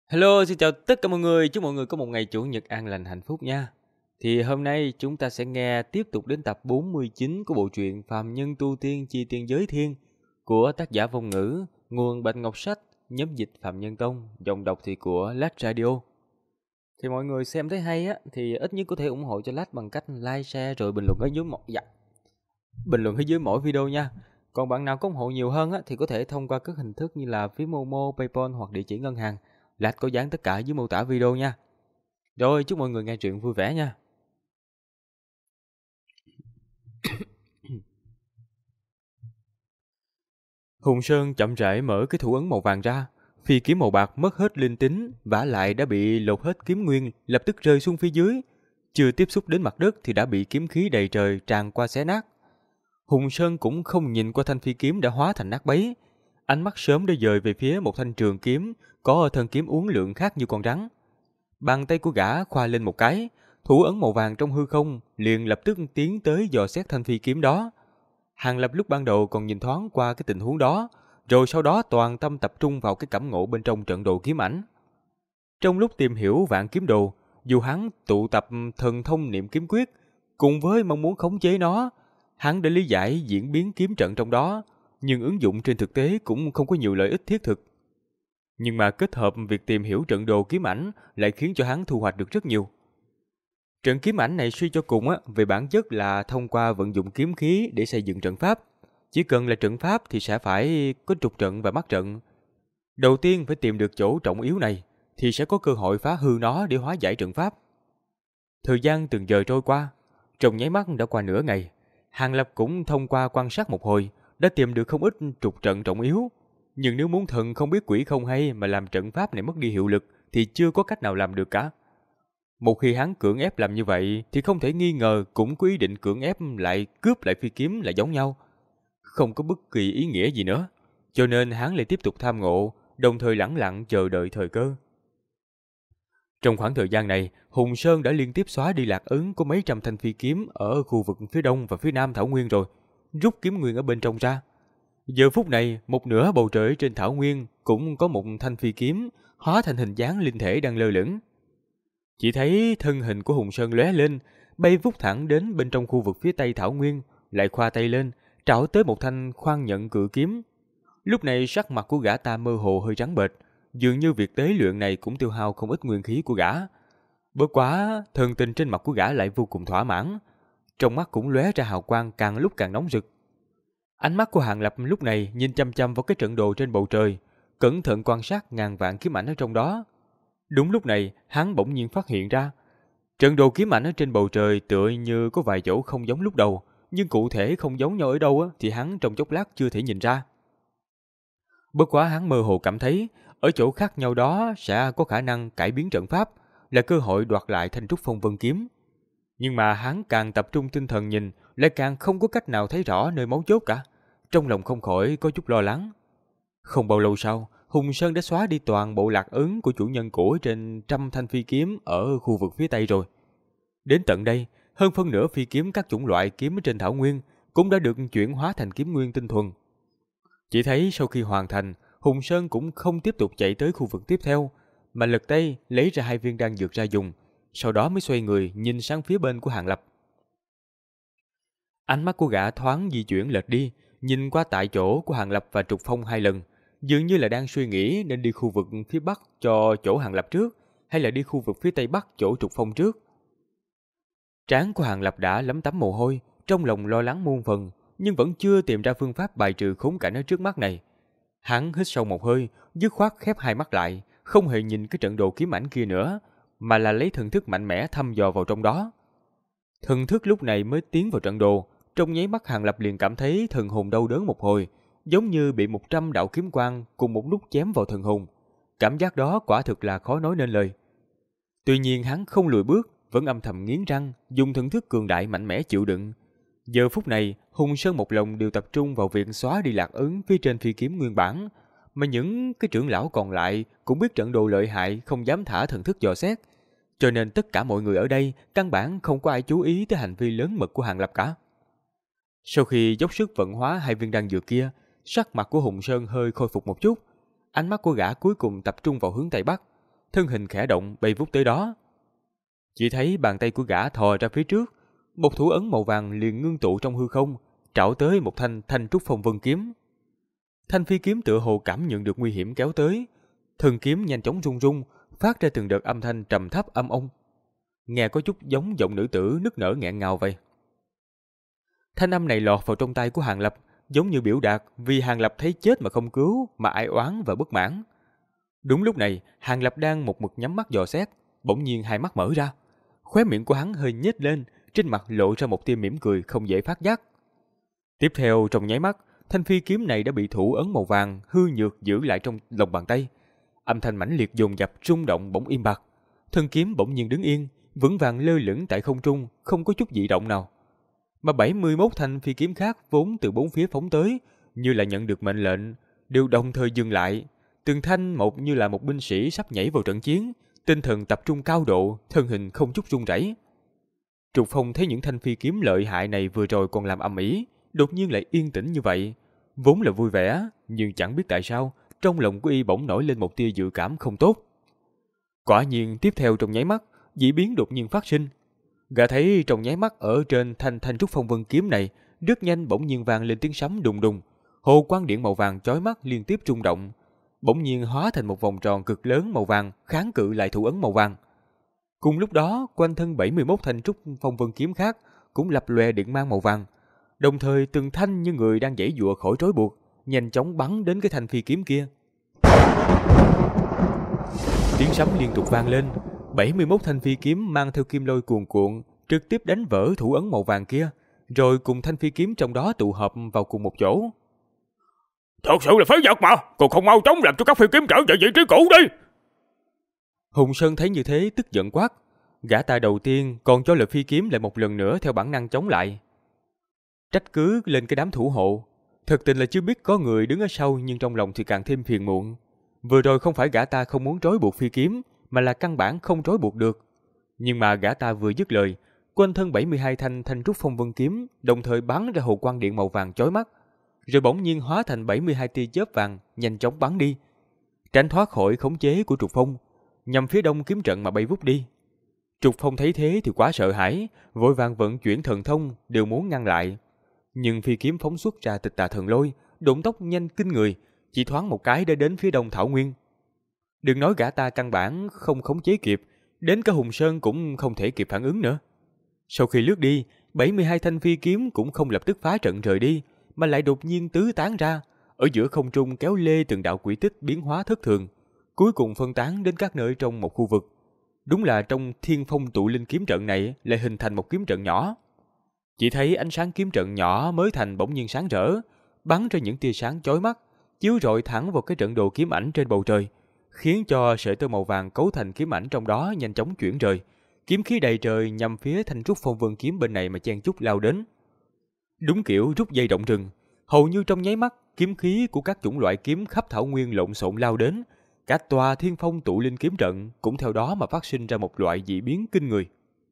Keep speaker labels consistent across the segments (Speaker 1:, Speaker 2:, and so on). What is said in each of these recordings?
Speaker 1: Hello, xin chào tất cả mọi người. Chúc mọi người có một ngày Chủ nhật an lành hạnh phúc nha. Thì hôm nay chúng ta sẽ nghe tiếp tục đến tập 49 của bộ truyện Phàm Nhân Tu Tiên Chi Tiên Giới Thiên của tác giả Vong Ngữ, nguồn Bạch Ngọc Sách, nhóm dịch Phạm Nhân Tông, giọng đọc thì của Lách Radio. Thì mọi người xem thấy hay á thì ít nhất có thể ủng hộ cho Lách bằng cách like, share rồi bình luận ở dưới mỗi video nha. Còn bạn nào có ủng hộ nhiều hơn á thì có thể thông qua các hình thức như là phí Momo, PayPal hoặc địa chỉ ngân hàng. Lách có dán tất cả dưới mô tả video nha. Rồi, chúc mọi người nghe truyện vui vẻ nha. Hùng Sơn chậm rãi mở cái thủ ấn màu vàng ra, phi kiếm màu bạc mất hết linh tính, vả lại đã bị lột hết kiếm nguyên, lập tức rơi xuống phía dưới. Chưa tiếp xúc đến mặt đất thì đã bị kiếm khí đầy trời tràn qua xé nát. Hùng Sơn cũng không nhìn qua thanh phi kiếm đã hóa thành nát bấy, ánh mắt sớm đã dời về phía một thanh trường kiếm có thân kiếm uốn lượn khác như con rắn. Bàn tay của gã khoa lên một cái, thủ ấn màu vàng trong hư không liền lập tức tiến tới dò xét thanh phi kiếm đó. Hàng Lập lúc ban đầu còn nhìn thoáng qua cái tình huống đó, rồi sau đó toàn tâm tập trung vào cái cảm ngộ bên trong trận đồ kiếm ảnh. Trong lúc tìm hiểu vạn kiếm đồ, dù hắn tụ tập thần thông niệm kiếm quyết, cùng với mong muốn khống chế nó, hắn đã lý giải diễn biến kiếm trận trong đó, nhưng ứng dụng trên thực tế cũng không có nhiều lợi ích thiết thực. Nhưng mà kết hợp việc tìm hiểu trận đồ kiếm ảnh lại khiến cho hắn thu hoạch được rất nhiều. Trận kiếm ảnh này suy cho cùng về bản chất là thông qua vận dụng kiếm khí để xây dựng trận pháp. Chỉ cần là trận pháp thì sẽ phải có trục trận và mắt trận. Đầu tiên phải tìm được chỗ trọng yếu này thì sẽ có cơ hội phá hư nó để hóa giải trận pháp. Thời gian từng giờ trôi qua, trong nháy mắt đã qua nửa ngày. Hàng Lập cũng thông qua quan sát một hồi đã tìm được không ít trục trận trọng yếu. Nhưng nếu muốn thần không biết quỷ không hay mà làm trận pháp này mất đi hiệu lực thì chưa có cách nào làm được cả. Một khi hắn cưỡng ép làm như vậy thì không thể nghi ngờ cũng có ý định cưỡng ép lại cướp lại phi kiếm là giống nhau. Không có bất kỳ ý nghĩa gì nữa. Cho nên hắn lại tiếp tục tham ngộ, đồng thời lẳng lặng chờ đợi thời cơ. Trong khoảng thời gian này, Hùng Sơn đã liên tiếp xóa đi lạc ấn của mấy trăm thanh phi kiếm ở khu vực phía đông và phía nam Thảo Nguyên rồi, rút kiếm nguyên ở bên trong ra. Giờ phút này, một nửa bầu trời trên Thảo Nguyên cũng có một thanh phi kiếm hóa thành hình dáng linh thể đang lơ lửng. Chỉ thấy thân hình của Hùng Sơn lóe lên, bay vút thẳng đến bên trong khu vực phía tây Thảo Nguyên, lại khoa tay lên, trảo tới một thanh khoan nhận cự kiếm. Lúc này sắc mặt của gã ta mơ hồ hơi trắng bệch, dường như việc tế luyện này cũng tiêu hao không ít nguyên khí của gã. Bất quá, thần tình trên mặt của gã lại vô cùng thỏa mãn, trong mắt cũng lóe ra hào quang càng lúc càng nóng rực. Ánh mắt của Hàng Lập lúc này nhìn chăm chăm vào cái trận đồ trên bầu trời, cẩn thận quan sát ngàn vạn kiếm ảnh ở trong đó. Đúng lúc này, hắn bỗng nhiên phát hiện ra, trận đồ kiếm ảnh ở trên bầu trời tựa như có vài chỗ không giống lúc đầu, nhưng cụ thể không giống nhau ở đâu thì hắn trong chốc lát chưa thể nhìn ra. Bất quá hắn mơ hồ cảm thấy, ở chỗ khác nhau đó sẽ có khả năng cải biến trận pháp, là cơ hội đoạt lại thanh trúc phong vân kiếm. Nhưng mà hắn càng tập trung tinh thần nhìn, lại càng không có cách nào thấy rõ nơi mấu chốt cả. Trong lòng không khỏi có chút lo lắng. Không bao lâu sau, Hùng Sơn đã xóa đi toàn bộ lạc ấn của chủ nhân cũ trên trăm thanh phi kiếm ở khu vực phía tây rồi. Đến tận đây, hơn phân nửa phi kiếm các chủng loại kiếm trên Thảo Nguyên cũng đã được chuyển hóa thành kiếm nguyên tinh thuần. Chỉ thấy sau khi hoàn thành, Hùng Sơn cũng không tiếp tục chạy tới khu vực tiếp theo, mà lật tay lấy ra 2 viên đan dược ra dùng, sau đó mới xoay người nhìn sang phía bên của Hàng Lập. Ánh mắt của gã thoáng di chuyển lệch đi, nhìn qua tại chỗ của Hàng Lập và Trục Phong 2 lần, dường như là đang suy nghĩ nên đi khu vực phía bắc cho chỗ Hàng Lập trước, hay là đi khu vực phía tây bắc chỗ Trục Phong trước. Trán của Hàng Lập đã lấm tấm mồ hôi, trong lòng lo lắng muôn phần, nhưng vẫn chưa tìm ra phương pháp bài trừ khốn cảnh ở trước mắt này. Hắn hít sâu một hơi, dứt khoát khép hai mắt lại, không hề nhìn cái trận đồ kiếm ảnh kia nữa, mà là lấy thần thức mạnh mẽ thăm dò vào trong đó. Thần thức lúc này mới tiến vào trận đồ, trong nháy mắt Hàng Lập liền cảm thấy thần hồn đau đớn một hồi, giống như bị 100 đạo kiếm quang cùng một lúc chém vào thần hồn. Cảm giác đó quả thực là khó nói nên lời. Tuy nhiên hắn không lùi bước, vẫn âm thầm nghiến răng, dùng thần thức cường đại mạnh mẽ chịu đựng. Giờ phút này, Hùng Sơn một lòng đều tập trung vào việc xóa đi lạc ấn phía trên phi kiếm nguyên bản, mà những cái trưởng lão còn lại cũng biết trận đồ lợi hại, không dám thả thần thức dò xét, cho nên tất cả mọi người ở đây căn bản không có ai chú ý tới hành vi lớn mật của Hàng Lập cả. Sau khi dốc sức vận hóa 2 viên đan dược kia, sắc mặt của Hùng Sơn hơi khôi phục một chút, ánh mắt của gã cuối cùng tập trung vào hướng tây bắc. thân hình khẽ động bay vút tới đó. Chỉ thấy bàn tay của gã thò ra phía trước, một thủ ấn màu vàng liền ngưng tụ trong hư không, trảo tới một thanh Thanh Trúc Phong Vân kiếm. Thanh phi kiếm tựa hồ cảm nhận được nguy hiểm kéo tới, thân kiếm nhanh chóng rung rung, phát ra từng đợt âm thanh trầm thấp âm ông, nghe có chút giống giọng nữ tử nức nở nghẹn ngào vậy. Thanh âm này lọt vào trong tai của Hàng Lập, giống như biểu đạt vì Hàng Lập thấy chết mà không cứu mà ai oán và bất mãn. Đúng lúc này, Hàng Lập đang một mực nhắm mắt dò xét, bỗng nhiên hai mắt mở ra, khóe miệng của hắn hơi nhếch lên, trên mặt lộ ra một tia mỉm cười không dễ phát giác. Tiếp theo trong nháy mắt, thanh phi kiếm này đã bị thủ ấn màu vàng hư nhược giữ lại trong lòng bàn tay. Âm thanh mãnh liệt dồn dập rung động bỗng im bặt, thân kiếm bỗng nhiên đứng yên, vững vàng lơ lửng tại không trung, không có chút dị động nào. Mà 71 thanh phi kiếm khác vốn từ bốn phía phóng tới, như là nhận được mệnh lệnh, đều đồng thời dừng lại. Từng thanh một như là một binh sĩ sắp nhảy vào trận chiến, tinh thần tập trung cao độ, thân hình không chút run rẩy. Trục Phong thấy những thanh phi kiếm lợi hại này vừa rồi còn làm ầm ĩ, đột nhiên lại yên tĩnh như vậy, vốn là vui vẻ, nhưng chẳng biết tại sao, trong lòng của y bỗng nổi lên một tia dự cảm không tốt. Quả nhiên tiếp theo trong nháy mắt, dị biến đột nhiên phát sinh. Gã thấy trong nháy mắt ở trên Thanh Trúc Phong Vân kiếm này, rất nhanh bỗng nhiên vang lên tiếng sấm đùng đùng, hồ quang điện màu vàng chói mắt liên tiếp rung động, bỗng nhiên hóa thành một vòng tròn cực lớn màu vàng kháng cự lại thủ ấn màu vàng. Cùng lúc đó, quanh thân 71 thanh trúc phong vân kiếm khác cũng lập lòe điện mang màu vàng, đồng thời từng thanh như người đang giãy giụa khỏi trói buộc, nhanh chóng bắn đến cái thanh phi kiếm kia. Tiếng sấm liên tục vang lên, 71 thanh phi kiếm mang theo kim lôi cuồn cuộn, trực tiếp đánh vỡ thủ ấn màu vàng kia, rồi cùng thanh phi kiếm trong đó tụ hợp vào cùng một chỗ.
Speaker 2: Thật sự là phế vật mà, còn không mau chóng làm cho các phi kiếm trở về vị trí cũ đi.
Speaker 1: Hùng Sơn thấy như thế tức giận quát, gã ta đầu tiên còn cho lực phi kiếm lại một lần nữa theo bản năng chống lại. Trách cứ lên cái đám thủ hộ, thực tình là chưa biết có người đứng ở sau, nhưng trong lòng thì càng thêm phiền muộn. Vừa rồi không phải gã ta không muốn trói buộc phi kiếm, mà là căn bản không trói buộc được. Nhưng mà gã ta vừa dứt lời, quanh thân 72 thanh trúc phong vân kiếm đồng thời bắn ra hồ quang điện màu vàng chói mắt, rồi bỗng nhiên hóa thành 72 tia chớp vàng nhanh chóng bắn đi, tránh thoát khỏi khống chế của Trục Phong, nhằm phía đông kiếm trận mà bay vút đi. Trục Phong thấy thế thì quá sợ hãi, vội vàng vận chuyển thần thông đều muốn ngăn lại, nhưng phi kiếm phóng xuất ra Tịch Tà Thần Lôi, độn tốc nhanh kinh người, chỉ thoáng một cái đã đến phía đông thảo nguyên. Đừng nói gã ta căn bản không khống chế kịp, đến cả Hùng Sơn cũng không thể kịp phản ứng nữa. Sau khi lướt đi, 72 thanh phi kiếm cũng không lập tức phá trận rời đi, mà lại đột nhiên tứ tán ra, ở giữa không trung kéo lê từng đạo quỹ tích biến hóa thất thường, cuối cùng phân tán đến các nơi trong một khu vực. Đúng là trong Thiên Phong Tụ Linh kiếm trận này lại hình thành một kiếm trận nhỏ. Chỉ thấy ánh sáng kiếm trận nhỏ mới thành bỗng nhiên sáng rỡ, bắn ra những tia sáng chói mắt, chiếu rọi thẳng vào cái trận đồ kiếm ảnh trên bầu trời, khiến cho sợi tơ màu vàng cấu thành kiếm ảnh trong đó nhanh chóng chuyển rời, kiếm khí đầy trời nhằm phía Thanh Trúc Phong Vân kiếm bên này mà chen chúc lao đến. Đúng kiểu rút dây động rừng, hầu như trong nháy mắt, kiếm khí của các chủng loại kiếm khắp thảo nguyên lộn xộn lao đến, cả tòa Thiên Phong Tụ Linh kiếm trận cũng theo đó mà phát sinh ra một loại dị biến kinh người.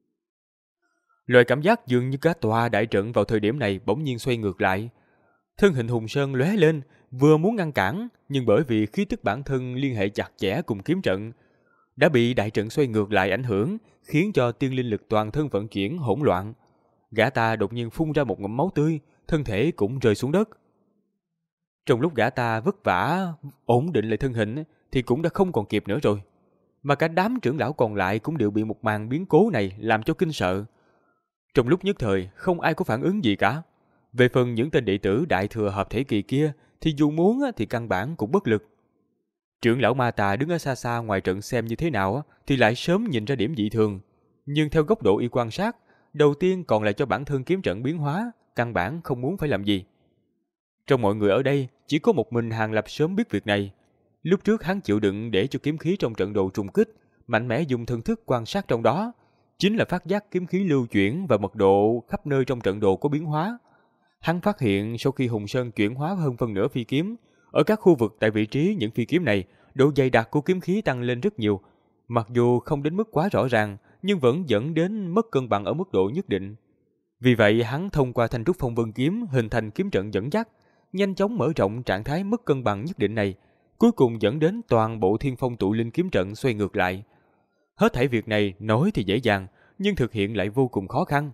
Speaker 1: Loại cảm giác dường như cả tòa đại trận vào thời điểm này bỗng nhiên xoay ngược lại. Thân hình Hùng Sơn lóe lên, vừa muốn ngăn cản, nhưng bởi vì khí tức bản thân liên hệ chặt chẽ cùng kiếm trận, đã bị đại trận xoay ngược lại ảnh hưởng, khiến cho tiên linh lực toàn thân vận chuyển hỗn loạn. Gã ta đột nhiên phun ra một ngụm máu tươi, thân thể cũng rơi xuống đất. Trong lúc gã ta vất vả ổn định lại thân hình thì cũng đã không còn kịp nữa rồi, mà cả đám trưởng lão còn lại cũng đều bị một màn biến cố này làm cho kinh sợ. Trong lúc nhất thời không ai có phản ứng gì cả. Về phần những tên đệ tử đại thừa hợp thể kỳ kia thì dù muốn thì căn bản cũng bất lực. Trưởng lão Ma Tà đứng ở xa xa ngoài trận xem như thế nào thì lại sớm nhìn ra điểm dị thường, nhưng theo góc độ y quan sát, đầu tiên còn lại cho bản thân kiếm trận biến hóa, căn bản không muốn phải làm gì. Trong mọi người ở đây, chỉ có một mình Hàng Lập sớm biết việc này. Lúc trước hắn chịu đựng để cho kiếm khí trong trận đồ trùng kích, mạnh mẽ dùng thân thức quan sát trong đó, chính là phát giác kiếm khí lưu chuyển và mật độ khắp nơi trong trận đồ có biến hóa. Hắn phát hiện sau khi Hùng Sơn chuyển hóa hơn phân nửa phi kiếm, ở các khu vực tại vị trí những phi kiếm này, độ dày đặc của kiếm khí tăng lên rất nhiều. Mặc dù không đến mức quá rõ ràng, nhưng vẫn dẫn đến mất cân bằng ở mức độ nhất định. Vì vậy hắn thông qua Thanh Trúc Phong Vân kiếm hình thành kiếm trận dẫn dắt, nhanh chóng mở rộng trạng thái mất cân bằng nhất định này, cuối cùng dẫn đến toàn bộ Thiên Phong tụ linh kiếm trận xoay ngược lại. Hết thảy việc này nói thì dễ dàng, nhưng thực hiện lại vô cùng khó khăn.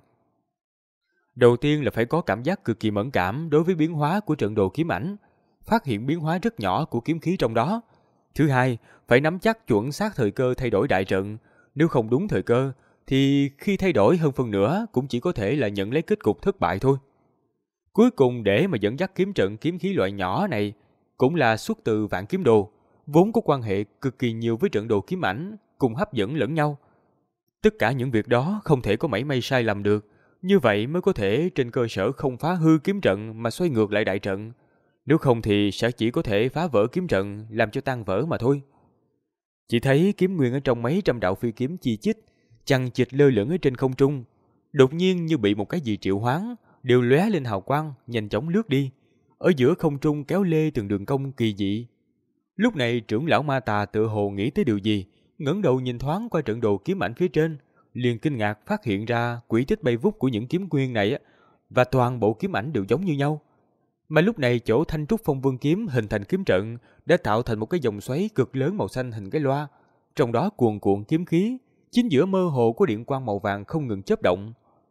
Speaker 1: Đầu tiên là phải có cảm giác cực kỳ mẫn cảm đối với biến hóa của trận đồ kiếm ảnh, phát hiện biến hóa rất nhỏ của kiếm khí trong đó. Thứ hai, phải nắm chắc chuẩn xác thời cơ thay đổi đại trận, nếu không đúng thời cơ thì khi thay đổi hơn phần nữa cũng chỉ có thể là nhận lấy kết cục thất bại thôi. Cuối cùng để mà dẫn dắt kiếm trận kiếm khí loại nhỏ này cũng là xuất từ Vạn Kiếm Đồ, vốn có quan hệ cực kỳ nhiều với trận đồ kiếm ảnh, cùng hấp dẫn lẫn nhau. Tất cả những việc đó không thể có mảy may sai lầm được, như vậy mới có thể trên cơ sở không phá hư kiếm trận mà xoay ngược lại đại trận. Nếu không thì sẽ chỉ có thể phá vỡ kiếm trận, làm cho tan vỡ mà thôi. Chỉ thấy kiếm nguyên ở trong mấy trăm đạo phi kiếm chi chít, chằng chịt lơ lửng ở trên không trung, đột nhiên như bị một cái gì triệu hoán, đều lóe lên hào quang, nhanh chóng lướt đi. Ở giữa không trung kéo lê từng đường cong kỳ dị. Lúc này trưởng lão Ma Tà tự hồ nghĩ tới điều gì, ngẩng đầu nhìn thoáng qua trận đồ kiếm ảnh phía trên, liền kinh ngạc phát hiện ra quỹ tích bay vút của những kiếm nguyên này và toàn bộ kiếm ảnh đều giống như nhau. Mà lúc này chỗ Thanh Trúc Phong Vương kiếm hình thành kiếm trận đã tạo thành một cái dòng xoáy cực lớn màu xanh hình cái loa, trong đó cuồn cuộn kiếm khí, chính giữa mơ hồ có điện quang màu vàng không ngừng chớp động.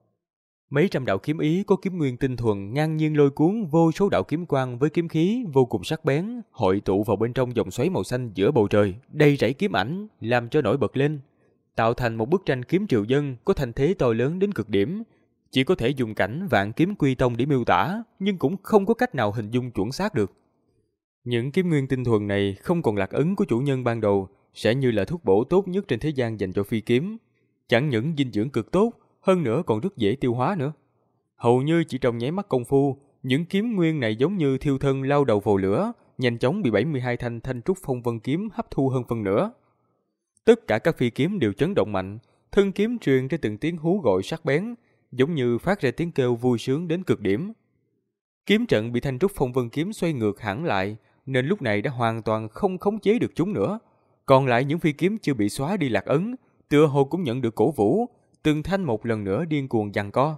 Speaker 1: Mấy trăm đạo kiếm ý có kiếm nguyên tinh thuần ngang nhiên lôi cuốn vô số đạo kiếm quang với kiếm khí vô cùng sắc bén, hội tụ vào bên trong dòng xoáy màu xanh giữa bầu trời, đầy rẫy kiếm ảnh làm cho nổi bật lên, tạo thành một bức tranh kiếm triều dân có thành thế to lớn đến cực điểm. Chỉ có thể dùng cảnh Vạn Kiếm Quy Tông để miêu tả, nhưng cũng không có cách nào hình dung chuẩn xác được. Những kiếm nguyên tinh thuần này không còn lạc ấn của chủ nhân ban đầu, sẽ như là thuốc bổ tốt nhất trên thế gian dành cho phi kiếm. Chẳng những dinh dưỡng cực tốt, hơn nữa còn rất dễ tiêu hóa nữa. Hầu như chỉ trong nháy mắt công phu, những kiếm nguyên này giống như thiêu thân lao đầu vào lửa, nhanh chóng bị 72 thanh Thanh Trúc Phong Vân kiếm hấp thu hơn phân nửa. Tất cả các phi kiếm đều chấn động mạnh, thân kiếm truyền ra từng tiếng hú gọi sắc bén, giống như phát ra tiếng kêu vui sướng đến cực điểm. Kiếm trận bị Thanh Trúc Phong Vân kiếm xoay ngược hẳn lại, nên lúc này đã hoàn toàn không khống chế được chúng nữa. Còn lại những phi kiếm chưa bị xóa đi lạc ấn, tựa hồ cũng nhận được cổ vũ, từng thanh một lần nữa điên cuồng giằng co.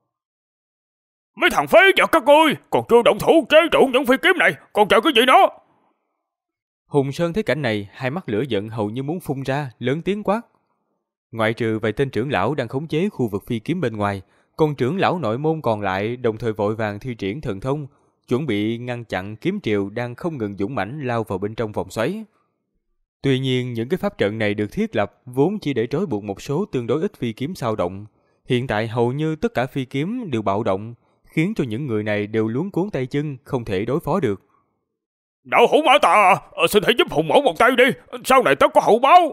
Speaker 2: Mấy thằng phế vật các ngươi, còn chưa động thủ chế trụ những phi kiếm này, còn chờ cái gì nữa?
Speaker 1: Hùng Sơn thấy cảnh này, hai mắt lửa giận hầu như muốn phun ra, lớn tiếng quát. Ngoại trừ vài tên trưởng lão đang khống chế khu vực phi kiếm bên ngoài, còn trưởng lão nội môn còn lại đồng thời vội vàng thi triển thần thông, chuẩn bị ngăn chặn kiếm triều đang không ngừng dũng mãnh lao vào bên trong vòng xoáy. Tuy nhiên, những cái pháp trận này được thiết lập vốn chỉ để trói buộc một số tương đối ít phi kiếm sao động. Hiện tại hầu như tất cả phi kiếm đều bạo động, khiến cho những người này đều luống cuống tay chân, không thể đối phó được.
Speaker 2: Đạo hữu Ma Tà, xin hãy giúp Hùng mẫu một tay đi, sau này tất có hậu báo.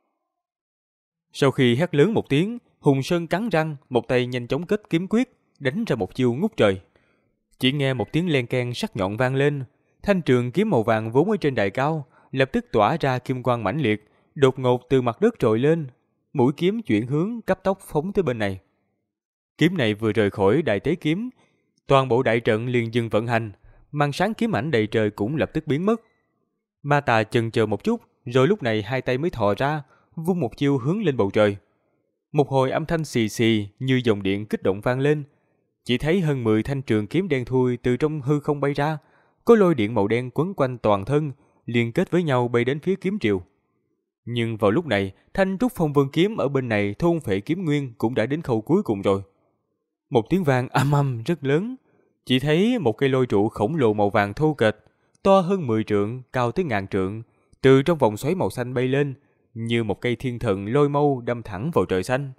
Speaker 1: Sau khi hét lớn một tiếng, Hùng Sơn cắn răng, một tay nhanh chóng kết kiếm quyết, đánh ra một chiêu ngút trời. Chỉ nghe một tiếng len keng sắc nhọn vang lên, thanh trường kiếm màu vàng vốn ở trên đài cao, lập tức tỏa ra kim quang mãnh liệt, đột ngột từ mặt đất trồi lên, mũi kiếm chuyển hướng cấp tốc phóng tới bên này. Kiếm này vừa rời khỏi đại tế kiếm, toàn bộ đại trận liền dừng vận hành, màn sáng kiếm ảnh đầy trời cũng lập tức biến mất. Ma Tà chần chờ một chút, rồi lúc này hai tay mới thò ra, vung một chiêu hướng lên bầu trời. Một hồi âm thanh xì xì như dòng điện kích động vang lên. Chỉ thấy hơn 10 thanh trường kiếm đen thui từ trong hư không bay ra, có lôi điện màu đen quấn quanh toàn thân, liên kết với nhau bay đến phía kiếm triều. Nhưng vào lúc này, Thanh Trúc Phong Vân kiếm ở bên này thôn phệ kiếm nguyên cũng đã đến khâu cuối cùng rồi. Một tiếng vang âm âm rất lớn, chỉ thấy một cây lôi trụ khổng lồ màu vàng thô kệch, to hơn 10 trượng, cao tới ngàn trượng, từ trong vòng xoáy màu xanh bay lên, như một cây thiên thần lôi mâu đâm thẳng vào trời xanh.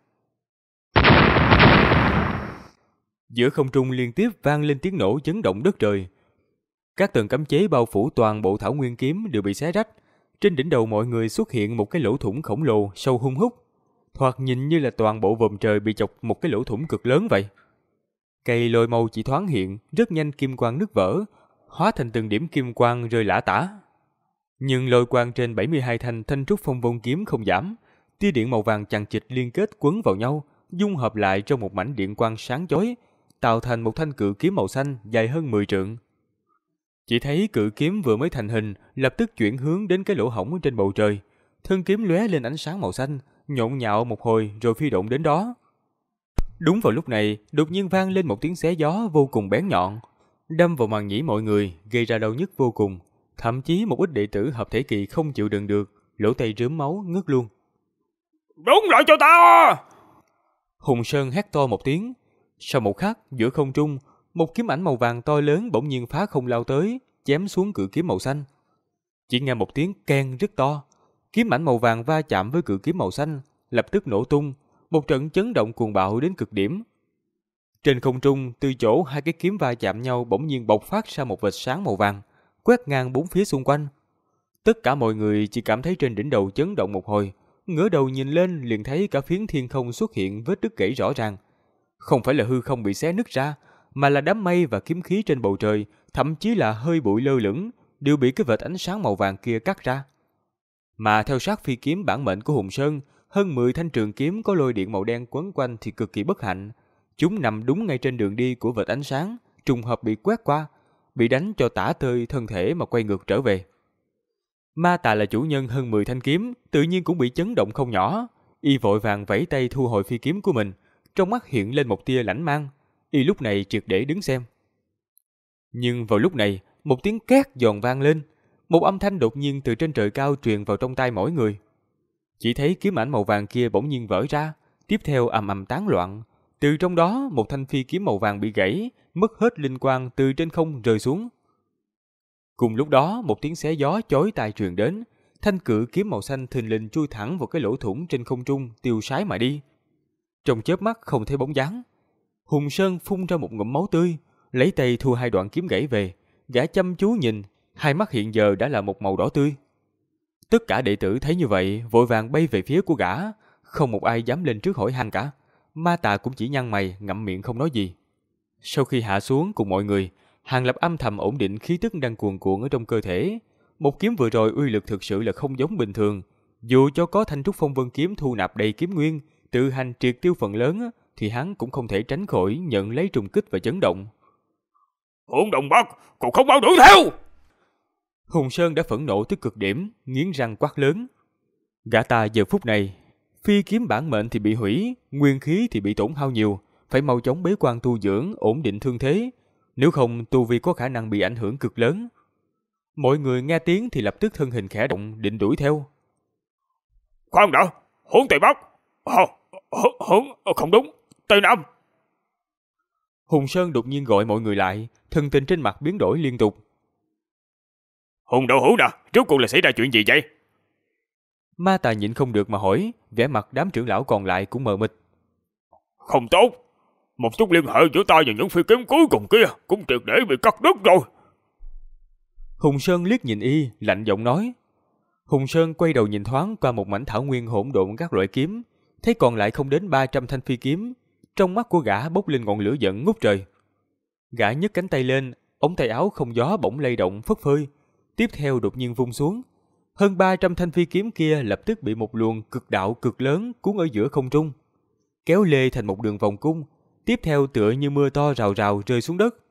Speaker 1: Giữa không trung liên tiếp vang lên tiếng nổ chấn động đất trời. Các tầng cấm chế bao phủ toàn bộ thảo nguyên kiếm đều bị xé rách. Trên đỉnh đầu mọi người xuất hiện một cái lỗ thủng khổng lồ sâu hun hút, thoạt nhìn như là toàn bộ vòm trời bị chọc một cái lỗ thủng cực lớn vậy. Cây lôi mâu chỉ thoáng hiện, rất nhanh kim quang nứt vỡ, hóa thành từng điểm kim quang rơi lả tả. Nhưng lôi quang trên 72 thanh Thanh Trúc Phong Vân kiếm không giảm, tia điện màu vàng chằng chịt liên kết quấn vào nhau, dung hợp lại trong một mảnh điện quang sáng chói, tạo thành một thanh cự kiếm màu xanh dài hơn 10 trượng. Chỉ thấy cự kiếm vừa mới thành hình, lập tức chuyển hướng đến cái lỗ hổng trên bầu trời, thân kiếm lóe lên ánh sáng màu xanh, nhộn nhạo một hồi rồi phi động đến đó. Đúng vào lúc này, đột nhiên vang lên một tiếng xé gió vô cùng bén nhọn, đâm vào màng nhĩ mọi người, gây ra đau nhức vô cùng. Thậm chí một ít đệ tử hợp thể kỳ không chịu đựng được, lỗ tay rớm máu ngất luôn.
Speaker 2: Đúng lại cho ta!
Speaker 1: Hùng Sơn hét to một tiếng. Sau một khắc, giữa không trung, một kiếm ảnh màu vàng to lớn bỗng nhiên phá không lao tới, chém xuống cự kiếm màu xanh. Chỉ nghe một tiếng keng rất to, kiếm ảnh màu vàng va chạm với cự kiếm màu xanh, lập tức nổ tung, một trận chấn động cuồng bạo đến cực điểm. Trên không trung, từ chỗ hai cái kiếm va chạm nhau bỗng nhiên bộc phát ra một vệt sáng màu vàng, quét ngang bốn phía xung quanh. Tất cả mọi người chỉ cảm thấy trên đỉnh đầu chấn động một hồi, ngửa đầu nhìn lên liền thấy cả phiến thiên không xuất hiện vết đứt gãy rõ ràng. Không phải là hư không bị xé nứt ra, mà là đám mây và kiếm khí trên bầu trời, thậm chí là hơi bụi lơ lửng, đều bị cái vệt ánh sáng màu vàng kia cắt ra. Mà theo sát phi kiếm bản mệnh của Hùng Sơn, hơn 10 thanh trường kiếm có lôi điện màu đen quấn quanh thì cực kỳ bất hạnh. Chúng nằm đúng ngay trên đường đi của vệt ánh sáng, trùng hợp bị quét qua, bị đánh cho tả tơi thân thể mà quay ngược trở về. Ma Tà là chủ nhân hơn 10 thanh kiếm, tự nhiên cũng bị chấn động không nhỏ. Y vội vàng vẫy tay thu hồi phi kiếm của mình, trong mắt hiện lên một tia lãnh mang. Y lúc này triệt để đứng xem. Nhưng vào lúc này, một tiếng két giòn vang lên, một âm thanh đột nhiên từ trên trời cao truyền vào trong tai mỗi người. Chỉ thấy kiếm ảnh màu vàng kia bỗng nhiên vỡ ra, tiếp theo ầm ầm tán loạn. Từ trong đó, một thanh phi kiếm màu vàng bị gãy, mất hết linh quang từ trên không rơi xuống. Cùng lúc đó, một tiếng xé gió chói tai truyền đến, thanh cự kiếm màu xanh thình lình chui thẳng vào cái lỗ thủng trên không trung, tiêu sái mà đi. Trong chớp mắt không thấy bóng dáng. Hùng Sơn phun ra một ngụm máu tươi, lấy tay thu hai đoạn kiếm gãy về, gã chăm chú nhìn, hai mắt hiện giờ đã là một màu đỏ tươi. Tất cả đệ tử thấy như vậy, vội vàng bay về phía của gã, không một ai dám lên trước hỏi han cả. Ma Tà cũng chỉ nhăn mày, ngậm miệng không nói gì. Sau khi hạ xuống cùng mọi người, Hàng Lập âm thầm ổn định khí tức đang cuồn cuộn ở trong cơ thể. Một kiếm vừa rồi uy lực thực sự là không giống bình thường. Dù cho có thanh trúc phong vân kiếm thu nạp đầy kiếm nguyên, tự hành triệt tiêu phần lớn, thì hắn cũng không thể tránh khỏi nhận lấy trùng kích và chấn động.
Speaker 2: Hỗn đồng Bắc, còn không mau đuổi theo!
Speaker 1: Hùng Sơn đã phẫn nộ tới cực điểm, nghiến răng quát lớn. Gã ta giờ phút này, phi kiếm bản mệnh thì bị hủy, nguyên khí thì bị tổn hao nhiều, phải mau chóng bế quan tu dưỡng, ổn định thương thế. Nếu không, tu vi có khả năng bị ảnh hưởng cực lớn. Mọi người nghe tiếng thì lập tức thân hình khẽ động, định đuổi theo.
Speaker 2: Khoan đã, hướng Tây Bắc. Hướng, không đúng, Tây Nam.
Speaker 1: Hùng Sơn đột nhiên gọi mọi người lại, thần tình trên mặt biến đổi liên tục.
Speaker 2: Hùng đạo hữu nè, rốt cuộc là xảy ra chuyện gì vậy?
Speaker 1: Ma Tà nhịn không được mà hỏi, vẻ mặt đám trưởng lão còn lại cũng mờ mịt.
Speaker 2: Không tốt, một chút liên hệ giữa ta và những phi kiếm cuối cùng kia cũng triệt để bị cắt đứt rồi.
Speaker 1: Hùng Sơn liếc nhìn y, lạnh giọng nói. Hùng Sơn quay đầu nhìn thoáng qua một mảnh thảo nguyên hỗn độn các loại kiếm, thấy còn lại không đến 300 thanh phi kiếm. Trong mắt của gã bốc lên ngọn lửa giận ngút trời. Gã nhấc cánh tay lên, ống tay áo không gió bỗng lay động phất phới. Tiếp theo đột nhiên vung xuống. Hơn 300 thanh phi kiếm kia lập tức bị một luồng cực đạo cực lớn cuốn ở giữa không trung, kéo lê thành một đường vòng cung, tiếp theo tựa như mưa to rào rào rơi xuống đất.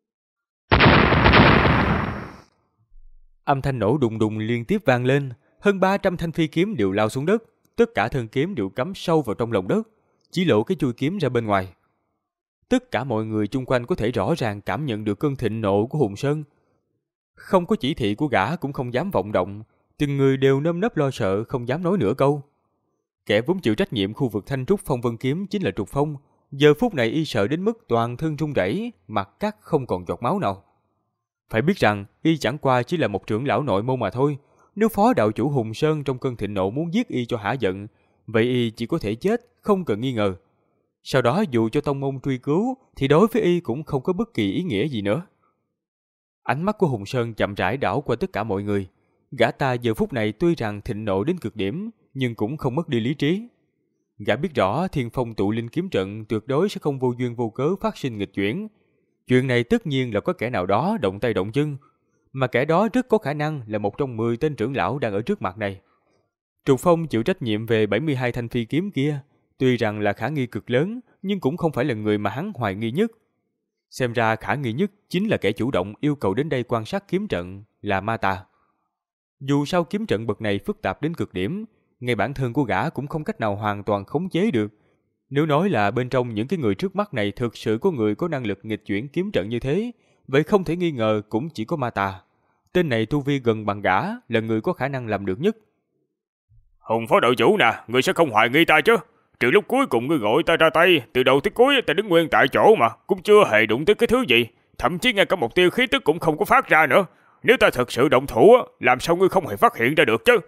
Speaker 1: Âm thanh nổ đùng đùng liên tiếp vang lên, hơn 300 thanh phi kiếm đều lao xuống đất, tất cả thân kiếm đều cắm sâu vào trong lòng đất, chỉ lộ cái chui kiếm ra bên ngoài. Tất cả mọi người chung quanh có thể rõ ràng cảm nhận được cơn thịnh nộ của Hùng Sơn. Không có chỉ thị của gã cũng không dám vọng động, từng người đều nơm nớp lo sợ không dám nói nửa câu. Kẻ vốn chịu trách nhiệm khu vực thanh trúc phong vân kiếm chính là Trục Phong, giờ phút này y sợ đến mức toàn thân run rẩy, mặt cắt không còn giọt máu nào. Phải biết rằng y chẳng qua chỉ là một trưởng lão nội môn mà thôi, nếu phó đạo chủ Hùng Sơn trong cơn thịnh nộ muốn giết y cho hả giận, vậy y chỉ có thể chết không cần nghi ngờ. Sau đó dù cho tông môn truy cứu thì đối với y cũng không có bất kỳ ý nghĩa gì nữa. Ánh mắt của Hùng Sơn chậm rãi đảo qua tất cả mọi người. Gã ta giờ phút này tuy rằng thịnh nộ đến cực điểm, nhưng cũng không mất đi lý trí. Gã biết rõ Thiên Phong tụ linh kiếm trận tuyệt đối sẽ không vô duyên vô cớ phát sinh nghịch chuyển. Chuyện này tất nhiên là có kẻ nào đó động tay động chân, mà kẻ đó rất có khả năng là một trong 10 tên trưởng lão đang ở trước mặt này. Trục Phong chịu trách nhiệm về 72 thanh phi kiếm kia, tuy rằng là khả nghi cực lớn, nhưng cũng không phải là người mà hắn hoài nghi nhất. Xem ra khả nghi nhất chính là kẻ chủ động yêu cầu đến đây quan sát kiếm trận, là Ma Tà. Dù sao kiếm trận bậc này phức tạp đến cực điểm, ngay bản thân của gã cũng không cách nào hoàn toàn khống chế được. Nếu nói là bên trong những cái người trước mắt này thực sự có người có năng lực nghịch chuyển kiếm trận như thế, vậy không thể nghi ngờ cũng chỉ có Ma Tà. Tên này tu vi gần bằng gã, là người có khả năng làm được nhất.
Speaker 2: Hùng phó đội chủ nè, ngươi sẽ không hoài nghi ta chứ? Trừ lúc cuối cùng ngươi gọi ta ra tay, từ đầu tới cuối ta đứng nguyên tại chỗ mà, cũng chưa hề đụng tới cái thứ gì. Thậm chí ngay cả một tia khí tức cũng không có phát ra nữa. Nếu ta thật sự động thủ, làm sao ngươi không hề phát hiện ra được chứ?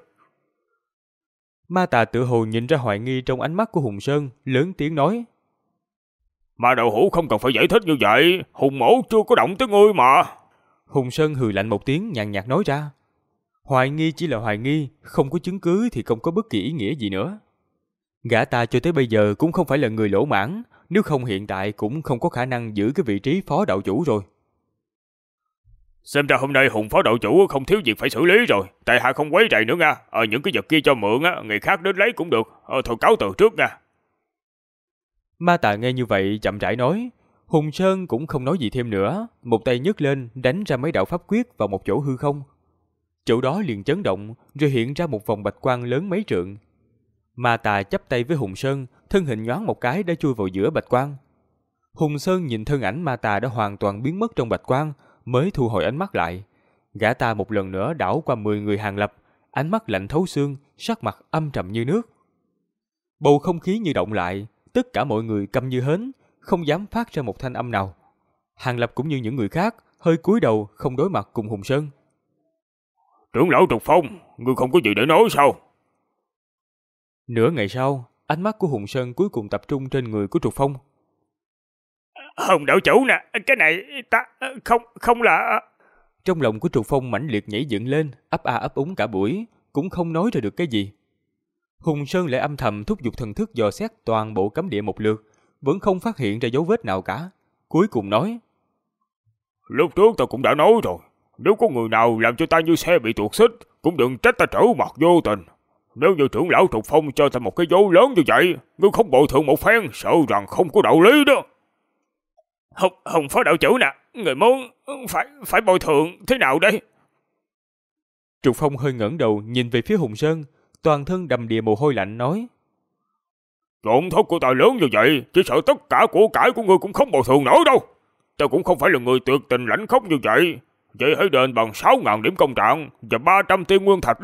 Speaker 1: Ma Tà tự hồ nhìn ra hoài nghi trong ánh mắt của Hùng Sơn, lớn tiếng nói.
Speaker 2: Mà đậu hũ không cần phải giải thích như vậy, Hùng mổ chưa có động tới ngươi mà.
Speaker 1: Hùng Sơn hừ lạnh một tiếng, nhàn nhạt nói ra. Hoài nghi chỉ là hoài nghi, không có chứng cứ thì không có bất kỳ ý nghĩa gì nữa. Gã ta cho tới bây giờ cũng không phải là người lỗ mãng, nếu không hiện tại cũng không có khả năng giữ cái vị trí phó đạo chủ rồi.
Speaker 2: Xem ra hôm nay Hùng phó đạo chủ không thiếu việc phải xử lý rồi, tại hạ không quấy rầy nữa nha. Những cái vật kia cho mượn người khác đến lấy cũng được. Thôi cáo từ trước nha.
Speaker 1: Ma Tà nghe như vậy chậm rãi nói. Hùng Sơn cũng không nói gì thêm nữa, một tay nhấc lên đánh ra mấy đạo pháp quyết vào một chỗ hư không. Chỗ đó liền chấn động, rồi hiện ra một vòng bạch quang lớn mấy trượng. Ma Tà chắp tay với Hùng Sơn, thân hình nhoáng một cái đã chui vào giữa bạch quang. Hùng Sơn nhìn thân ảnh Ma Tà đã hoàn toàn biến mất trong bạch quang, mới thu hồi ánh mắt lại. Gã ta một lần nữa đảo qua 10 người hàng lập, ánh mắt lạnh thấu xương, sắc mặt âm trầm như nước. Bầu không khí như động lại, tất cả mọi người câm như hến, không dám phát ra một thanh âm nào. Hàng lập cũng như những người khác, hơi cúi đầu không đối mặt cùng Hùng Sơn.
Speaker 2: Trưởng lão Trục Phong, ngươi không có gì để nói sao?
Speaker 1: Nửa ngày sau, ánh mắt của Hùng Sơn cuối cùng tập trung trên người của Trục Phong.
Speaker 2: Hùng đạo chủ nè, cái này ta không là...
Speaker 1: Trong lòng của Trục Phong mãnh liệt nhảy dựng lên, ấp a ấp úng cả buổi, cũng không nói ra được cái gì. Hùng Sơn lại âm thầm thúc giục thần thức dò xét toàn bộ cấm địa một lượt, vẫn không phát hiện ra dấu vết nào cả. Cuối cùng nói:
Speaker 2: Lúc trước ta cũng đã nói rồi, nếu có người nào làm cho ta như xe bị tuột xích, cũng đừng trách ta trở mặt vô tình. Nếu như trưởng lão Trục Phong cho ta một cái dấu lớn như vậy, ngươi không bồi thường một phen, sợ rằng không có đạo lý đó. Hùng phó đạo chủ nè, người muốn phải bồi thường thế nào đây?
Speaker 1: Trục Phong hơi ngẩng đầu nhìn về phía Hùng Sơn, toàn thân đầm đìa mồ hôi lạnh nói:
Speaker 2: Tổn thất của ta lớn như vậy, chỉ sợ tất cả của cải của ngươi cũng không bồi thường nổi đâu. Ta cũng không phải là người tuyệt tình lãnh khốc như vậy. Vậy hãy đền bằng 6.000 điểm công trạng và 300 tiên nguyên thạch đi.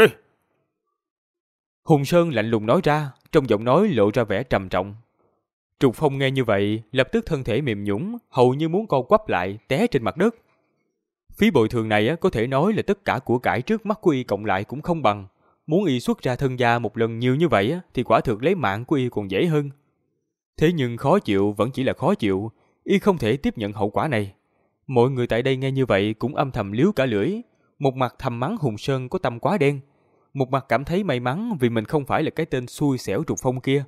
Speaker 1: Hùng Sơn lạnh lùng nói ra, trong giọng nói lộ ra vẻ trầm trọng. Trục Phong nghe như vậy, lập tức thân thể mềm nhũn, hầu như muốn co quắp lại, té trên mặt đất. Phí bồi thường này có thể nói là tất cả của cải trước mắt của y cộng lại cũng không bằng. Muốn y xuất ra thân gia một lần nhiều như vậy thì quả thực lấy mạng của y còn dễ hơn. Thế nhưng khó chịu vẫn chỉ là khó chịu, y không thể tiếp nhận hậu quả này. Mọi người tại đây nghe như vậy cũng âm thầm liếu cả lưỡi, một mặt thầm mắng Hùng Sơn có tâm quá đen, một mặt cảm thấy may mắn vì mình không phải là cái tên xui xẻo Trục Phong kia.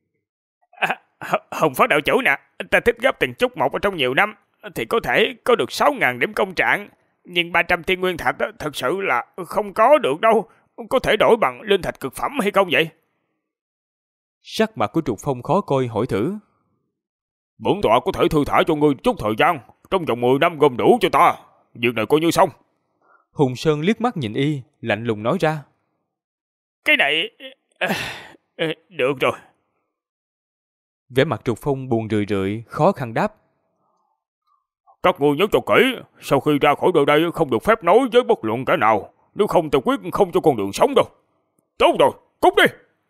Speaker 2: Hùng phó đạo chủ nè, ta thích góp từng chút một ở trong nhiều năm, thì có thể có được 6.000 điểm công trạng, nhưng 300 tiên nguyên thạch thật sự là không có được đâu. Có thể đổi bằng linh thạch cực phẩm hay không vậy?
Speaker 1: Sắc mặt của Trục Phong khó coi hỏi thử.
Speaker 2: Bổn tọa có thể thư thả cho ngươi chút thời gian, trong vòng 10 năm gom đủ cho ta. Việc này coi như xong.
Speaker 1: Hùng Sơn liếc mắt nhìn y, lạnh lùng nói ra.
Speaker 2: Cái này... được rồi.
Speaker 1: Vẻ mặt Trục Phong buồn rười rượi, khó khăn đáp.
Speaker 2: Các ngươi nhớ cho kỹ, sau khi ra khỏi nơi đây không được phép nói với bất luận kẻ nào, nếu không ta quyết không cho con đường sống đâu. Tốt rồi, cút đi.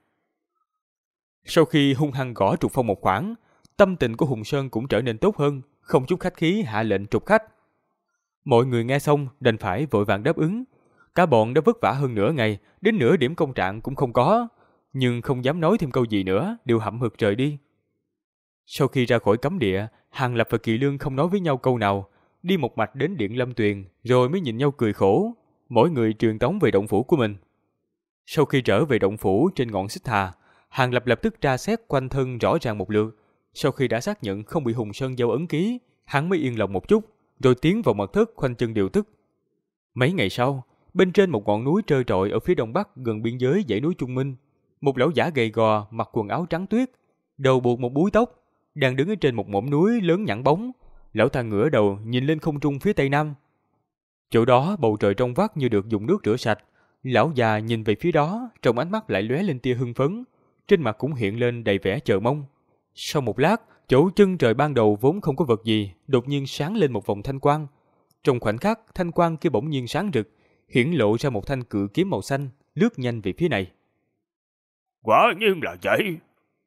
Speaker 1: Sau khi hung hăng gõ Trục Phong một khoảng, tâm tình của Hùng Sơn cũng trở nên tốt hơn, không chút khách khí hạ lệnh trục khách. Mọi người nghe xong đành phải vội vàng đáp ứng. Cả bọn đã vất vả hơn nửa ngày, đến nửa điểm công trạng cũng không có, nhưng không dám nói thêm câu gì nữa, đều hậm hực rời đi. Sau khi ra khỏi cấm địa, Hàng Lập và Kỳ Lương không nói với nhau câu nào, đi một mạch đến điện Lâm Tuyền, rồi mới nhìn nhau cười khổ. Mỗi người truyền tống về động phủ của mình. Sau khi trở về động phủ trên ngọn Xích Hà, Hàng Lập lập tức tra xét quanh thân rõ ràng một lượt. Sau khi đã xác nhận không bị Hùng Sơn giao ấn ký, hắn mới yên lòng một chút, rồi tiến vào mật thất khoanh chân điều tức. Mấy ngày sau, bên trên một ngọn núi trơ trọi ở phía đông bắc gần biên giới dãy núi Trung Minh, một lão giả gầy gò mặc quần áo trắng tuyết, đầu buộc một búi tóc, đang đứng ở trên một mỏm núi lớn nhẵn bóng. Lão ta ngửa đầu nhìn lên không trung phía tây nam. Chỗ đó bầu trời trong vắt như được dùng nước rửa sạch. Lão già nhìn về phía đó, trong ánh mắt lại lóe lên tia hưng phấn, trên mặt cũng hiện lên đầy vẻ chờ mong. Sau một lát, chỗ chân trời ban đầu vốn không có vật gì, đột nhiên sáng lên một vòng thanh quang. Trong khoảnh khắc, thanh quang kia bỗng nhiên sáng rực, hiển lộ ra một thanh cự kiếm màu xanh, lướt nhanh về phía này.
Speaker 2: Quả nhiên là vậy.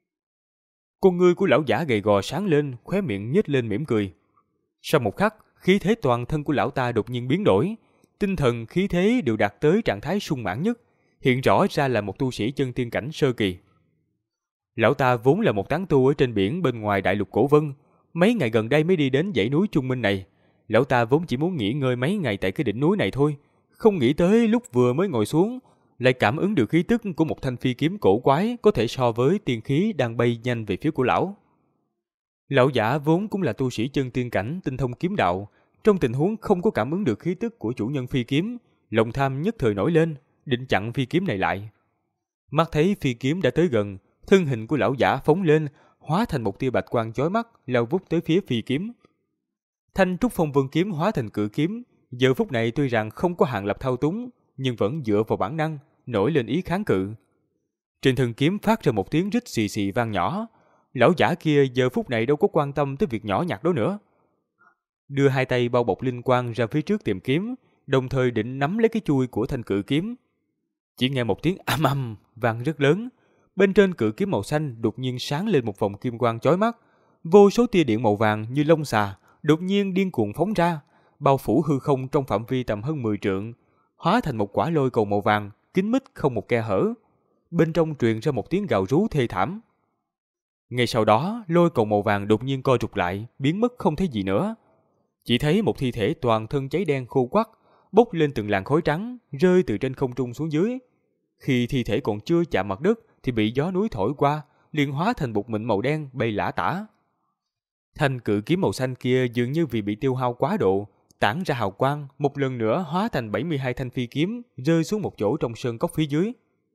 Speaker 1: Con ngươi của lão giả gầy gò sáng lên, khóe miệng nhếch lên mỉm cười. Sau một khắc, khí thế toàn thân của lão ta đột nhiên biến đổi, tinh thần khí thế đều đạt tới trạng thái sung mãn nhất, hiện rõ ra là một tu sĩ chân tiên cảnh sơ kỳ. Lão ta vốn là một tán tu ở trên biển bên ngoài đại lục Cổ Vân, mấy ngày gần đây mới đi đến dãy núi Trung Minh này. Lão ta vốn chỉ muốn nghỉ ngơi mấy ngày tại cái đỉnh núi này thôi, không nghĩ tới lúc vừa mới ngồi xuống, lại cảm ứng được khí tức của một thanh phi kiếm cổ quái có thể so với tiên khí đang bay nhanh về phía của lão. Lão giả vốn cũng là tu sĩ chân tiên cảnh tinh thông kiếm đạo, trong tình huống không có cảm ứng được khí tức của chủ nhân phi kiếm, lòng tham nhất thời nổi lên, định chặn phi kiếm này lại. Mắt thấy phi kiếm đã tới gần, thân hình của lão giả phóng lên, hóa thành một tia bạch quang chói mắt, lao vút tới phía phi kiếm. Thanh trúc phong vân kiếm hóa thành cự kiếm, giờ phút này tuy rằng không có Hàng Lập thao túng, nhưng vẫn dựa vào bản năng, nổi lên ý kháng cự. Trên thân kiếm phát ra một tiếng rít xì xì vang nhỏ. Lão giả kia giờ phút này đâu có quan tâm tới việc nhỏ nhặt đó nữa. Đưa hai tay bao bọc linh quang ra phía trước tìm kiếm, đồng thời định nắm lấy cái chuôi của thanh cự kiếm. Chỉ nghe một tiếng ầm ầm vang rất lớn, bên trên cự kiếm màu xanh đột nhiên sáng lên một vòng kim quang chói mắt, vô số tia điện màu vàng như lông xà đột nhiên điên cuồng phóng ra, bao phủ hư không trong phạm vi tầm hơn 10 trượng, hóa thành một quả lôi cầu màu vàng, kín mít không một khe hở. Bên trong truyền ra một tiếng gào rú thê thảm. Ngay sau đó, lôi cầu màu vàng đột nhiên co rụt lại, biến mất không thấy gì nữa. Chỉ thấy một thi thể toàn thân cháy đen khô quắt, bốc lên từng làn khói trắng, rơi từ trên không trung xuống dưới. Khi thi thể còn chưa chạm mặt đất thì bị gió núi thổi qua, liền hóa thành bột mịn màu đen bay lả tả. Thanh cự kiếm màu xanh kia dường như vì bị tiêu hao quá độ, tản ra hào quang, một lần nữa hóa thành 72 thanh phi kiếm, rơi xuống một chỗ trong sơn cốc phía dưới.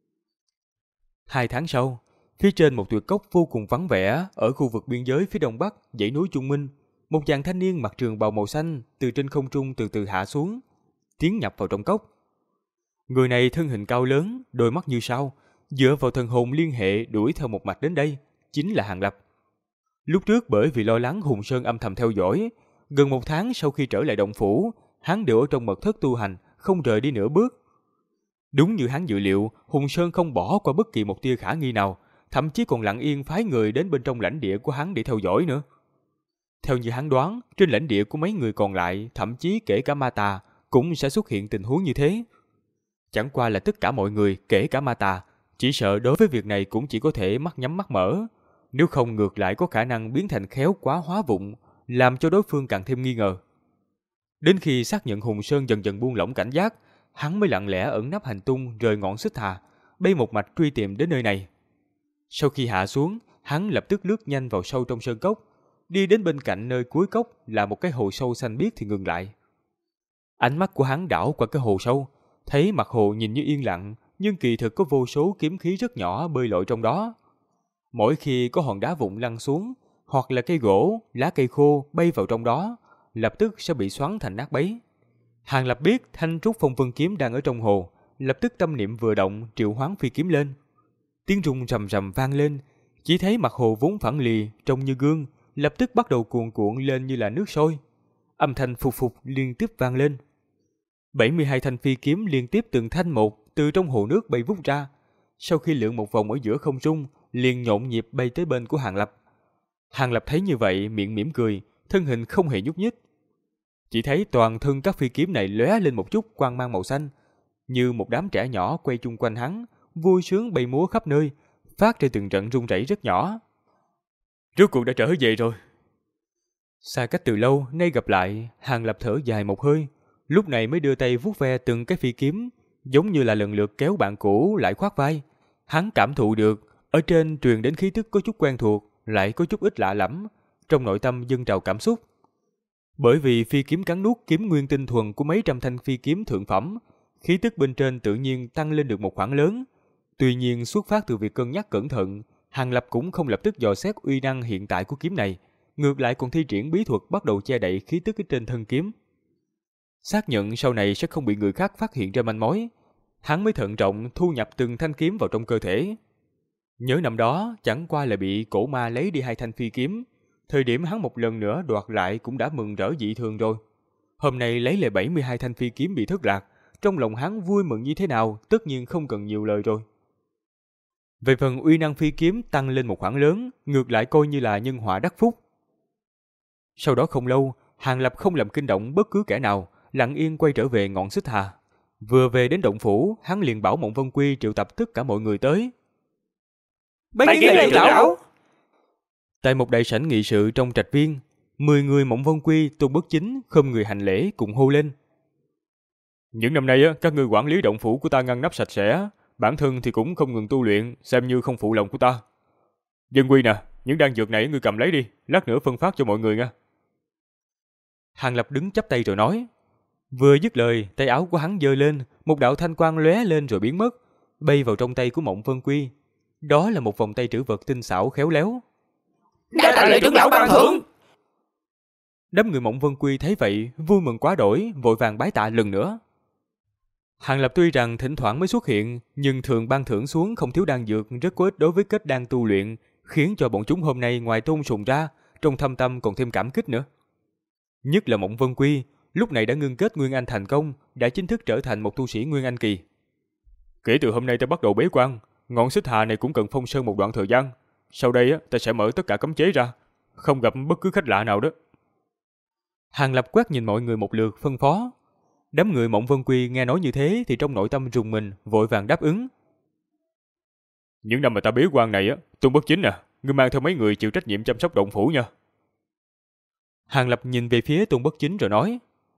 Speaker 1: 2 tháng sau, phía trên một tuyệt cốc vô cùng vắng vẻ, ở khu vực biên giới phía đông bắc, dãy núi Trung Minh, một chàng thanh niên mặc trường bào màu xanh từ trên không trung từ từ hạ xuống, tiến nhập vào trong cốc. Người này thân hình cao lớn, đôi mắt như sao, dựa vào thần hồn liên hệ đuổi theo một mạch đến đây, chính là Hàng Lập. Lúc trước bởi vì lo lắng Hùng Sơn âm thầm theo dõi, gần 1 tháng sau khi trở lại động phủ, hắn đều ở trong mật thất tu hành, không rời đi nửa bước. Đúng như hắn dự liệu, Hùng Sơn không bỏ qua bất kỳ một tia khả nghi nào, thậm chí còn lặng yên phái người đến bên trong lãnh địa của hắn để theo dõi nữa. Theo như hắn đoán, trên lãnh địa của mấy người còn lại, thậm chí kể cả ma tà, cũng sẽ xuất hiện tình huống như thế. Chẳng qua là tất cả mọi người, kể cả ma tà, chỉ sợ đối với việc này cũng chỉ có thể mắt nhắm mắt mở, nếu không ngược lại có khả năng biến thành khéo quá hóa vụng, làm cho đối phương càng thêm nghi ngờ. Đến khi xác nhận Hùng Sơn dần dần buông lỏng cảnh giác, hắn mới lặng lẽ ẩn nấp hành tung rời ngọn xích hà, bay một mạch truy tìm đến nơi này. Sau khi hạ xuống, hắn lập tức lướt nhanh vào sâu trong sơn cốc, đi đến bên cạnh nơi cuối cốc là một cái hồ sâu xanh biếc thì ngừng lại. Ánh mắt của hắn đảo qua cái hồ sâu, thấy mặt hồ nhìn như yên lặng, nhưng kỳ thực có vô số kiếm khí rất nhỏ bơi lội trong đó. Mỗi khi có hòn đá vụn lăn xuống, hoặc là cây gỗ, lá cây khô bay vào trong đó, lập tức sẽ bị xoắn thành nát bấy. Hàng Lập biết thanh trúc phong vân kiếm đang ở trong hồ, lập tức tâm niệm vừa động triệu hoán phi kiếm lên. Tiếng rung rầm rầm vang lên, chỉ thấy mặt hồ vốn phẳng lì trông như gương, lập tức bắt đầu cuồn cuộn lên như là nước sôi. Âm thanh phục phục liên tiếp vang lên. 72 thanh phi kiếm liên tiếp từng thanh một từ trong hồ nước bay vút ra. Sau khi lượn một vòng ở giữa không trung, liền nhộn nhịp bay tới bên của Hàng Lập. Hàng Lập thấy như vậy, miệng mỉm cười, thân hình không hề nhúc nhích. Chỉ thấy toàn thân các phi kiếm này lóe lên một chút quang mang màu xanh, như một đám trẻ nhỏ quay chung quanh hắn, vui sướng bay múa khắp nơi, phát ra từng trận rung rẩy rất nhỏ. Rốt cuộc đã trở về rồi. Xa cách từ lâu, nay gặp lại, Hàng Lập thở dài một hơi, lúc này mới đưa tay vuốt ve từng cái phi kiếm, giống như là lần lượt kéo bạn cũ lại khoác vai. Hắn cảm thụ được, ở trên truyền đến khí tức có chút quen thuộc, lại có chút ít lạ lẫm, trong nội tâm dâng trào cảm xúc. Bởi vì phi kiếm cắn nuốt kiếm nguyên tinh thuần của mấy trăm thanh phi kiếm thượng phẩm, khí tức bên trên tự nhiên tăng lên được một khoảng lớn. Tuy nhiên xuất phát từ việc cân nhắc cẩn thận, Hàng Lập cũng không lập tức dò xét uy năng hiện tại của kiếm này, ngược lại còn thi triển bí thuật bắt đầu che đậy khí tức ở trên thân kiếm. Xác nhận sau này sẽ không bị người khác phát hiện ra manh mối, hắn mới thận trọng thu nhập từng thanh kiếm vào trong cơ thể. Nhớ năm đó chẳng qua là bị cổ ma lấy đi 2 thanh phi kiếm, thời điểm hắn một lần nữa đoạt lại cũng đã mừng rỡ dị thường rồi. Hôm nay lấy lại 72 thanh phi kiếm bị thất lạc, trong lòng hắn vui mừng như thế nào, tất nhiên không cần nhiều lời rồi. Về phần uy năng phi kiếm tăng lên một khoản lớn, ngược lại coi như là nhân họa đắc phúc. Sau đó không lâu, Hàng Lập không làm kinh động bất cứ kẻ nào, lặng yên quay trở về ngọn Xích Hà. Vừa về đến động phủ, hắn liền bảo Mộng Vân Quy triệu tập tất cả mọi người tới.
Speaker 3: Bái kiến lệ trưởng lão.
Speaker 1: Tại một đại sảnh nghị sự trong trạch viên, 10 người Mộng Vân Quy, Tôn Bất Chính không người hành lễ cùng hô lên. Những năm nay các ngươi quản lý động phủ của ta ngăn nắp sạch sẽ, bản thân thì cũng không ngừng tu luyện, xem như không phụ lòng của ta. Dân Quy nè, những đan dược này ngươi cầm lấy đi, lát nữa phân phát cho mọi người nha. Hàng Lập đứng chắp tay rồi nói. Vừa dứt lời, tay áo của hắn giơ lên, một đạo thanh quang lóe lên rồi biến mất, bay vào trong tay của Mộng Vân Quy. Đó là một vòng tay trữ vật tinh xảo khéo léo.
Speaker 3: Đa tạ lệ trưởng lão ban thưởng.
Speaker 1: Đám người Mộng Vân Quy thấy vậy, vui mừng quá đổi, vội vàng bái tạ lần nữa. Hàng Lập tuy rằng thỉnh thoảng mới xuất hiện, nhưng thường ban thưởng xuống không thiếu đan dược rất có ích đối với kết đan tu luyện, khiến cho bọn chúng hôm nay ngoài tôn sùng ra, trong thâm tâm còn thêm cảm kích nữa. Nhất là Mộng Vân Quy, lúc này đã ngưng kết Nguyên Anh thành công, đã chính thức trở thành một tu sĩ Nguyên Anh kỳ. Kể từ hôm nay ta bắt đầu bế quan, ngọn Xích Hà này cũng cần phong sơn một đoạn thời gian. Sau đây ta sẽ mở tất cả cấm chế ra, không gặp bất cứ khách lạ nào đó. Hàng Lập quét nhìn mọi người một lượt phân phó. Đám người Mộng Vân Quy nghe nói như thế thì trong nội tâm rùng mình, vội vàng đáp ứng. Những năm mà ta bế quan này Tôn Bất Chính ngươi mang theo mấy người chịu trách nhiệm chăm sóc động phủ nha. Hàng Lập nhìn về phía Tôn Bất Chính rồi nói.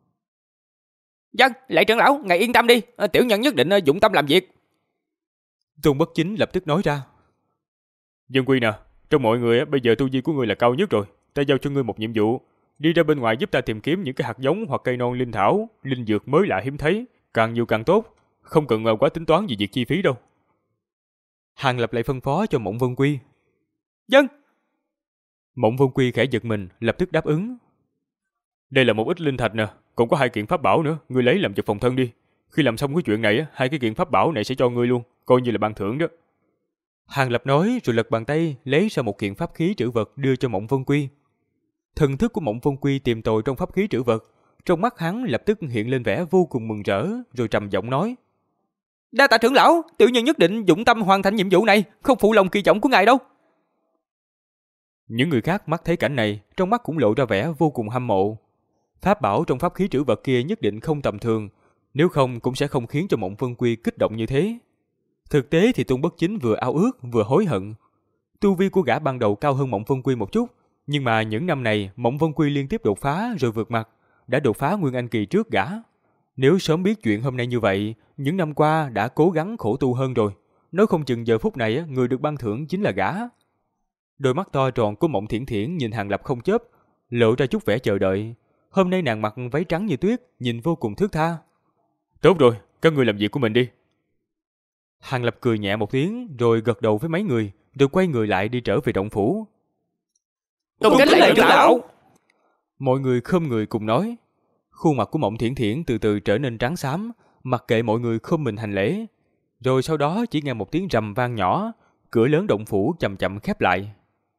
Speaker 3: Vâng, lệ trưởng lão, ngài yên tâm đi, tiểu nhân nhất định dụng tâm làm việc.
Speaker 1: Tôn Bất Chính lập tức nói ra. Dân Quy nè, trong mọi người bây giờ tu vi của ngươi là cao nhất rồi, ta giao cho ngươi một nhiệm vụ, đi ra bên ngoài giúp ta tìm kiếm những cái hạt giống hoặc cây non linh thảo, linh dược mới lạ hiếm thấy, càng nhiều càng tốt, không cần quá tính toán về việc chi phí đâu. Hàng Lập lại phân phó cho Mộng Vân Quy. Vâng. Mộng Vân Quy khẽ giật mình, lập tức đáp ứng. Đây là một ít linh thạch nè, còn có 2 kiện pháp bảo nữa, ngươi lấy làm vật phòng thân đi. Khi làm xong cái chuyện này 2 cái kiện pháp bảo này sẽ cho ngươi luôn, coi như là ban thưởng đó. Hàng Lập nói rồi lật bàn tay lấy ra một kiện pháp khí trữ vật đưa cho Mộng Vân Quy. Thần thức của Mộng Vân Quy tìm tòi trong pháp khí trữ vật, trong mắt hắn lập tức hiện lên vẻ vô cùng mừng rỡ, rồi trầm giọng nói.
Speaker 3: Đa tạ trưởng lão, tiểu nhân nhất định dụng tâm hoàn thành nhiệm vụ này, không phụ lòng kỳ vọng của ngài đâu.
Speaker 1: Những người khác mắt thấy cảnh này, trong mắt cũng lộ ra vẻ vô cùng hâm mộ. Pháp bảo trong pháp khí trữ vật kia nhất định không tầm thường, nếu không cũng sẽ không khiến cho Mộng Vân Quy kích động như thế. Thực tế thì Tôn Bất Chính vừa ao ước vừa hối hận. Tu vi của gã ban đầu cao hơn Mộng Vân Quy một chút, nhưng mà những năm này Mộng Vân Quy liên tiếp đột phá rồi vượt mặt, đã đột phá Nguyên Anh kỳ trước gã. Nếu sớm biết chuyện hôm nay như vậy, những năm qua đã cố gắng khổ tu hơn rồi, nói không chừng giờ phút này người được ban thưởng chính là gã. Đôi mắt to tròn của Mộng Thiển Thiển nhìn Hàng Lập không chớp, lộ ra chút vẻ chờ đợi. Hôm nay nàng mặc váy trắng như tuyết, nhìn vô cùng thướt tha. Tốt rồi, các ngươi làm việc của mình đi. Hàng Lập cười nhẹ một tiếng, rồi gật đầu với mấy người, rồi quay người lại đi trở về động phủ.
Speaker 3: Tôn kính lệ trưởng lão.
Speaker 1: Mọi người khom người cùng nói. Khuôn mặt của Mộng Thiển Thiển từ từ trở nên trắng xám, mặc kệ mọi người khom mình hành lễ. Rồi sau đó chỉ nghe một tiếng rầm vang nhỏ, cửa lớn động phủ chậm chậm khép lại.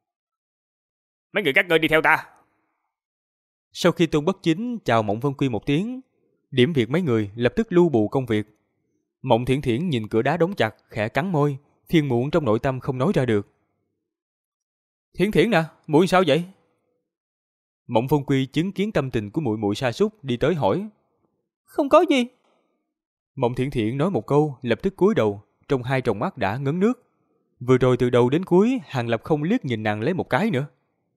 Speaker 2: Mấy người các ngươi đi theo ta.
Speaker 1: Sau khi Tôn Bất Chính chào Mộng Vân Quy một tiếng, điểm việc mấy người lập tức lưu bù công việc. Mộng Thiển Thiển nhìn cửa đá đóng chặt, khẽ cắn môi, phiền muộn trong nội tâm không nói ra được. Thiển Thiển nè, muội sao vậy? Mộng Vân Quy chứng kiến tâm tình của muội muội sa sút đi tới hỏi.
Speaker 3: Không có gì.
Speaker 1: Mộng Thiển Thiển nói một câu, lập tức cúi đầu, trong 2 tròng mắt đã ngấn nước. Vừa rồi từ đầu đến cuối, Hàng Lập không liếc nhìn nàng lấy một cái nữa.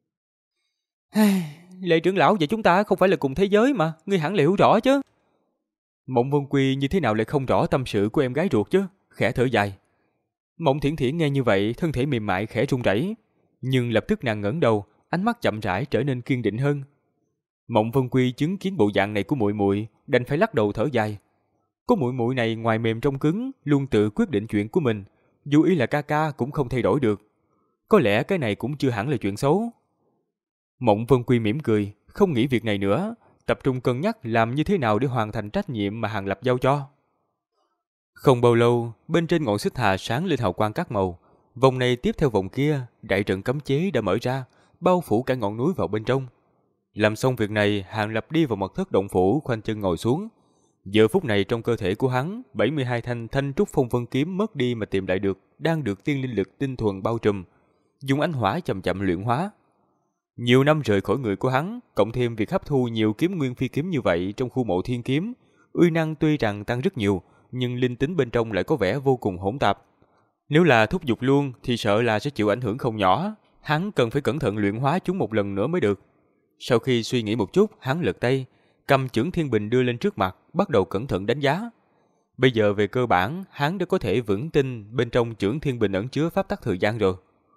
Speaker 1: Lệ trưởng lão và chúng ta không phải là cùng thế giới mà, ngươi hẳn là hiểu rõ chứ. Mộng Vân Quy như thế nào lại không rõ tâm sự của em gái ruột chứ, khẽ thở dài. Mộng Thiển Thiển nghe như vậy, thân thể mềm mại khẽ run rẩy, nhưng lập tức nàng ngẩng đầu, ánh mắt chậm rãi trở nên kiên định hơn. Mộng Vân Quy chứng kiến bộ dạng này của muội muội, đành phải lắc đầu thở dài. Có muội muội này ngoài mềm trong cứng, luôn tự quyết định chuyện của mình, dù ý là ca ca cũng không thay đổi được. Có lẽ cái này cũng chưa hẳn là chuyện xấu. Mộng Vân Quy mỉm cười, không nghĩ việc này nữa, tập trung cân nhắc làm như thế nào để hoàn thành trách nhiệm mà Hàng Lập giao cho. Không bao lâu, bên trên ngọn Xích Hà sáng lên hào quang các màu, vòng này tiếp theo vòng kia, đại trận cấm chế đã mở ra, bao phủ cả ngọn núi vào bên trong. Làm xong việc này, Hàng Lập đi vào mật thất động phủ, khoanh chân ngồi xuống. Giờ phút này trong cơ thể của hắn, 72 thanh thanh trúc phong vân kiếm mất đi mà tìm lại được, đang được tiên linh lực tinh thuần bao trùm, dùng ánh hỏa chậm chậm luyện hóa. Nhiều năm rời khỏi người của hắn, cộng thêm việc hấp thu nhiều kiếm nguyên phi kiếm như vậy trong khu mộ thiên kiếm, uy năng tuy rằng tăng rất nhiều, nhưng linh tính bên trong lại có vẻ vô cùng hỗn tạp. Nếu là thúc giục luôn thì sợ là sẽ chịu ảnh hưởng không nhỏ, hắn cần phải cẩn thận luyện hóa chúng một lần nữa mới được. Sau khi suy nghĩ một chút, hắn lật tay, cầm chưởng thiên bình đưa lên trước mặt, bắt đầu cẩn thận đánh giá. Bây giờ về cơ bản, hắn đã có thể vững tin bên trong chưởng thiên bình ẩn chứa pháp tắc thời gian rồi.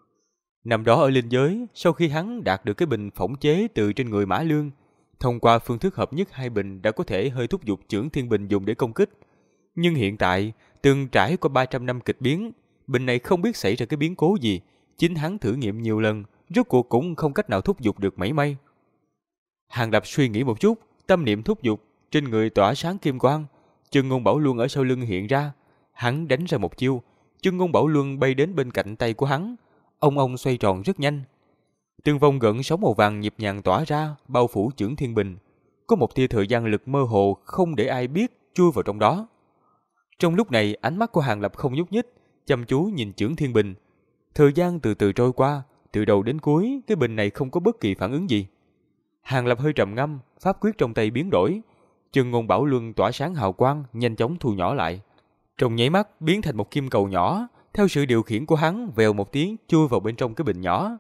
Speaker 1: Năm đó ở linh giới, sau khi hắn đạt được cái bình phỏng chế từ trên người Mã Lương, thông qua phương thức hợp nhất hai bình đã có thể hơi thúc giục chưởng thiên bình dùng để công kích. Nhưng hiện tại, từng trải qua 300 năm kịch biến, bình này không biết xảy ra cái biến cố gì, chính hắn thử nghiệm nhiều lần, rốt cuộc cũng không cách nào thúc giục được mảy may. Hàng Lập suy nghĩ một chút, tâm niệm thúc giục, trên người tỏa sáng kim quang, Chân Ngôn Bảo Luân ở sau lưng hiện ra, hắn đánh ra một chiêu, Chân Ngôn Bảo Luân bay đến bên cạnh tay của hắn, ông xoay tròn rất nhanh. Từng vòng gợn sóng màu vàng nhịp nhàng tỏa ra, bao phủ chưởng thiên bình, có một tia thời gian lực mơ hồ không để ai biết chui vào trong đó. Trong lúc này, ánh mắt của Hàng Lập không nhúc nhích, chăm chú nhìn chưởng thiên bình. Thời gian từ từ trôi qua, từ đầu đến cuối, cái bình này không có bất kỳ phản ứng gì. Hàng Lập hơi trầm ngâm, pháp quyết trong tay biến đổi, Chân Ngôn Bảo Luân tỏa sáng hào quang, nhanh chóng thu nhỏ lại. Trong nháy mắt biến thành một kim cầu nhỏ, theo sự điều khiển của hắn, vèo một tiếng chui vào bên trong cái bình nhỏ.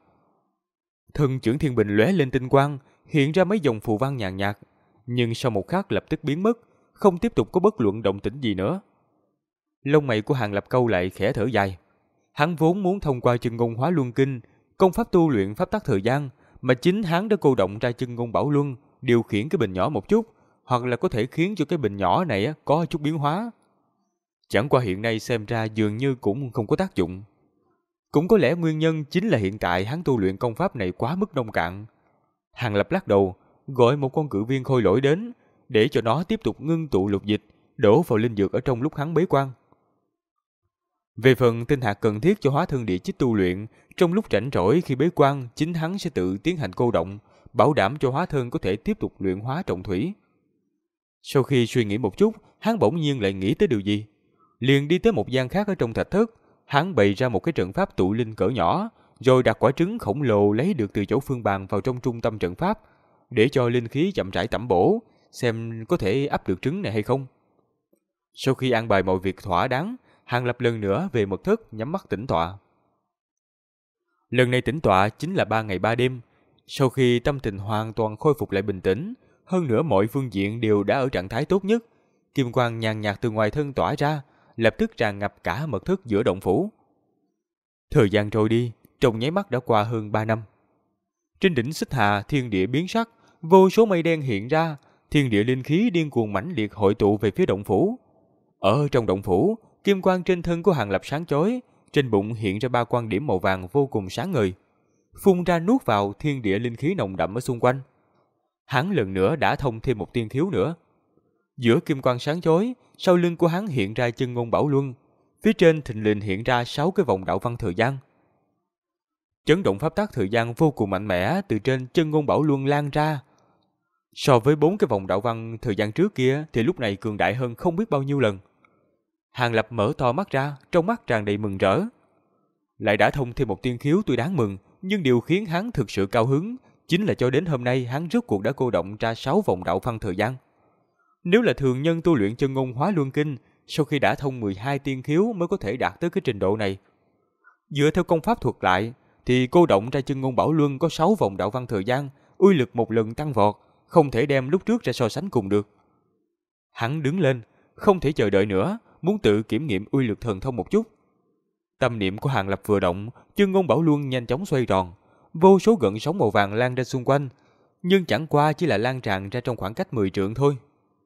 Speaker 1: Thân chưởng thiên bình lóe lên tinh quang, hiện ra mấy dòng phù văn nhàn nhạt, nhưng sau một khắc lập tức biến mất, không tiếp tục có bất luận động tĩnh gì nữa. Lông mày của Hàng Lập cau lại, khẽ thở dài. Hắn vốn muốn thông qua Chân Ngôn Hóa Luân Kinh, công pháp tu luyện pháp tắc thời gian, mà chính hắn đã cô động ra Chân Ngôn Bảo Luân, điều khiển cái bình nhỏ một chút, hoặc là có thể khiến cho cái bình nhỏ này có chút biến hóa. Chẳng qua hiện nay xem ra dường như cũng không có tác dụng. Cũng có lẽ nguyên nhân chính là hiện tại hắn tu luyện công pháp này quá mức nông cạn. Hàng Lập lắc đầu, gọi một con cự viên khôi lỗi đến, để cho nó tiếp tục ngưng tụ lục dịch, đổ vào linh dược ở trong lúc hắn bế quan. Về phần tinh hạt cần thiết cho hóa thân địa chích tu luyện, trong lúc rảnh rỗi khi bế quan, chính hắn sẽ tự tiến hành cô động, bảo đảm cho hóa thân có thể tiếp tục luyện hóa trọng thủy. Sau khi suy nghĩ một chút, hắn bỗng nhiên lại nghĩ tới điều gì. Liền đi tới một gian khác ở trong thạch thất, hắn bày ra một cái trận pháp tụ linh cỡ nhỏ, rồi đặt quả trứng khổng lồ lấy được từ chỗ phương bàn vào trong trung tâm trận pháp, để cho linh khí chậm rãi tẩm bổ, xem có thể ấp được trứng này hay không. Sau khi an bài mọi việc thỏa đáng, Hàng Lập lần nữa về mật thất nhắm mắt tĩnh tọa. Lần này tĩnh tọa chính là 3 ngày 3 đêm. Sau khi tâm tình hoàn toàn khôi phục lại bình tĩnh, hơn nữa mọi phương diện đều đã ở trạng thái tốt nhất, kim quang nhàn nhạt từ ngoài thân tỏa ra, lập tức tràn ngập cả mật thất giữa động phủ. Thời gian trôi đi, trong nháy mắt đã qua hơn 3 năm. Trên đỉnh Xích Hà, thiên địa biến sắc, vô số mây đen hiện ra, thiên địa linh khí điên cuồng mãnh liệt hội tụ về phía động phủ. Ở trong động phủ, kim quang trên thân của Hàng Lập sáng chói, trên bụng hiện ra 3 quan điểm màu vàng vô cùng sáng ngời, phun ra nuốt vào thiên địa linh khí nồng đậm ở xung quanh. Hắn lần nữa đã thông thêm một tiên khiếu nữa. Giữa kim quang sáng chói, sau lưng của hắn hiện ra Chân Ngôn Bảo Luân, phía trên thình lình hiện ra 6 cái vòng đạo văn thời gian. Chấn động pháp tắc thời gian vô cùng mạnh mẽ từ trên Chân Ngôn Bảo Luân lan ra. So với 4 cái vòng đạo văn thời gian trước kia thì lúc này cường đại hơn không biết bao nhiêu lần. Hàng Lập mở to mắt ra, trong mắt tràn đầy mừng rỡ. Lại đã thông thêm một tiên khiếu tuy đáng mừng, nhưng điều khiến hắn thực sự cao hứng chính là cho đến hôm nay hắn rốt cuộc đã cô động ra 6 vòng đạo văn thời gian. Nếu là thường nhân tu luyện Chân Ngôn Hóa Luân Kinh, sau khi đã thông 12 tiên khiếu mới có thể đạt tới cái trình độ này. Dựa theo công pháp thuật lại, thì cô động ra Chân Ngôn Bảo Luân có 6 vòng đạo văn thời gian, uy lực một lần tăng vọt, không thể đem lúc trước ra so sánh cùng được. Hắn đứng lên, không thể chờ đợi nữa, muốn tự kiểm nghiệm uy lực thần thông một chút. Tâm niệm của Hàng Lập vừa động, Chân Ngôn Bảo Luân nhanh chóng xoay tròn, vô số gợn sóng màu vàng lan ra xung quanh, nhưng chẳng qua chỉ là lan tràn ra trong khoảng cách 10 trượng thôi.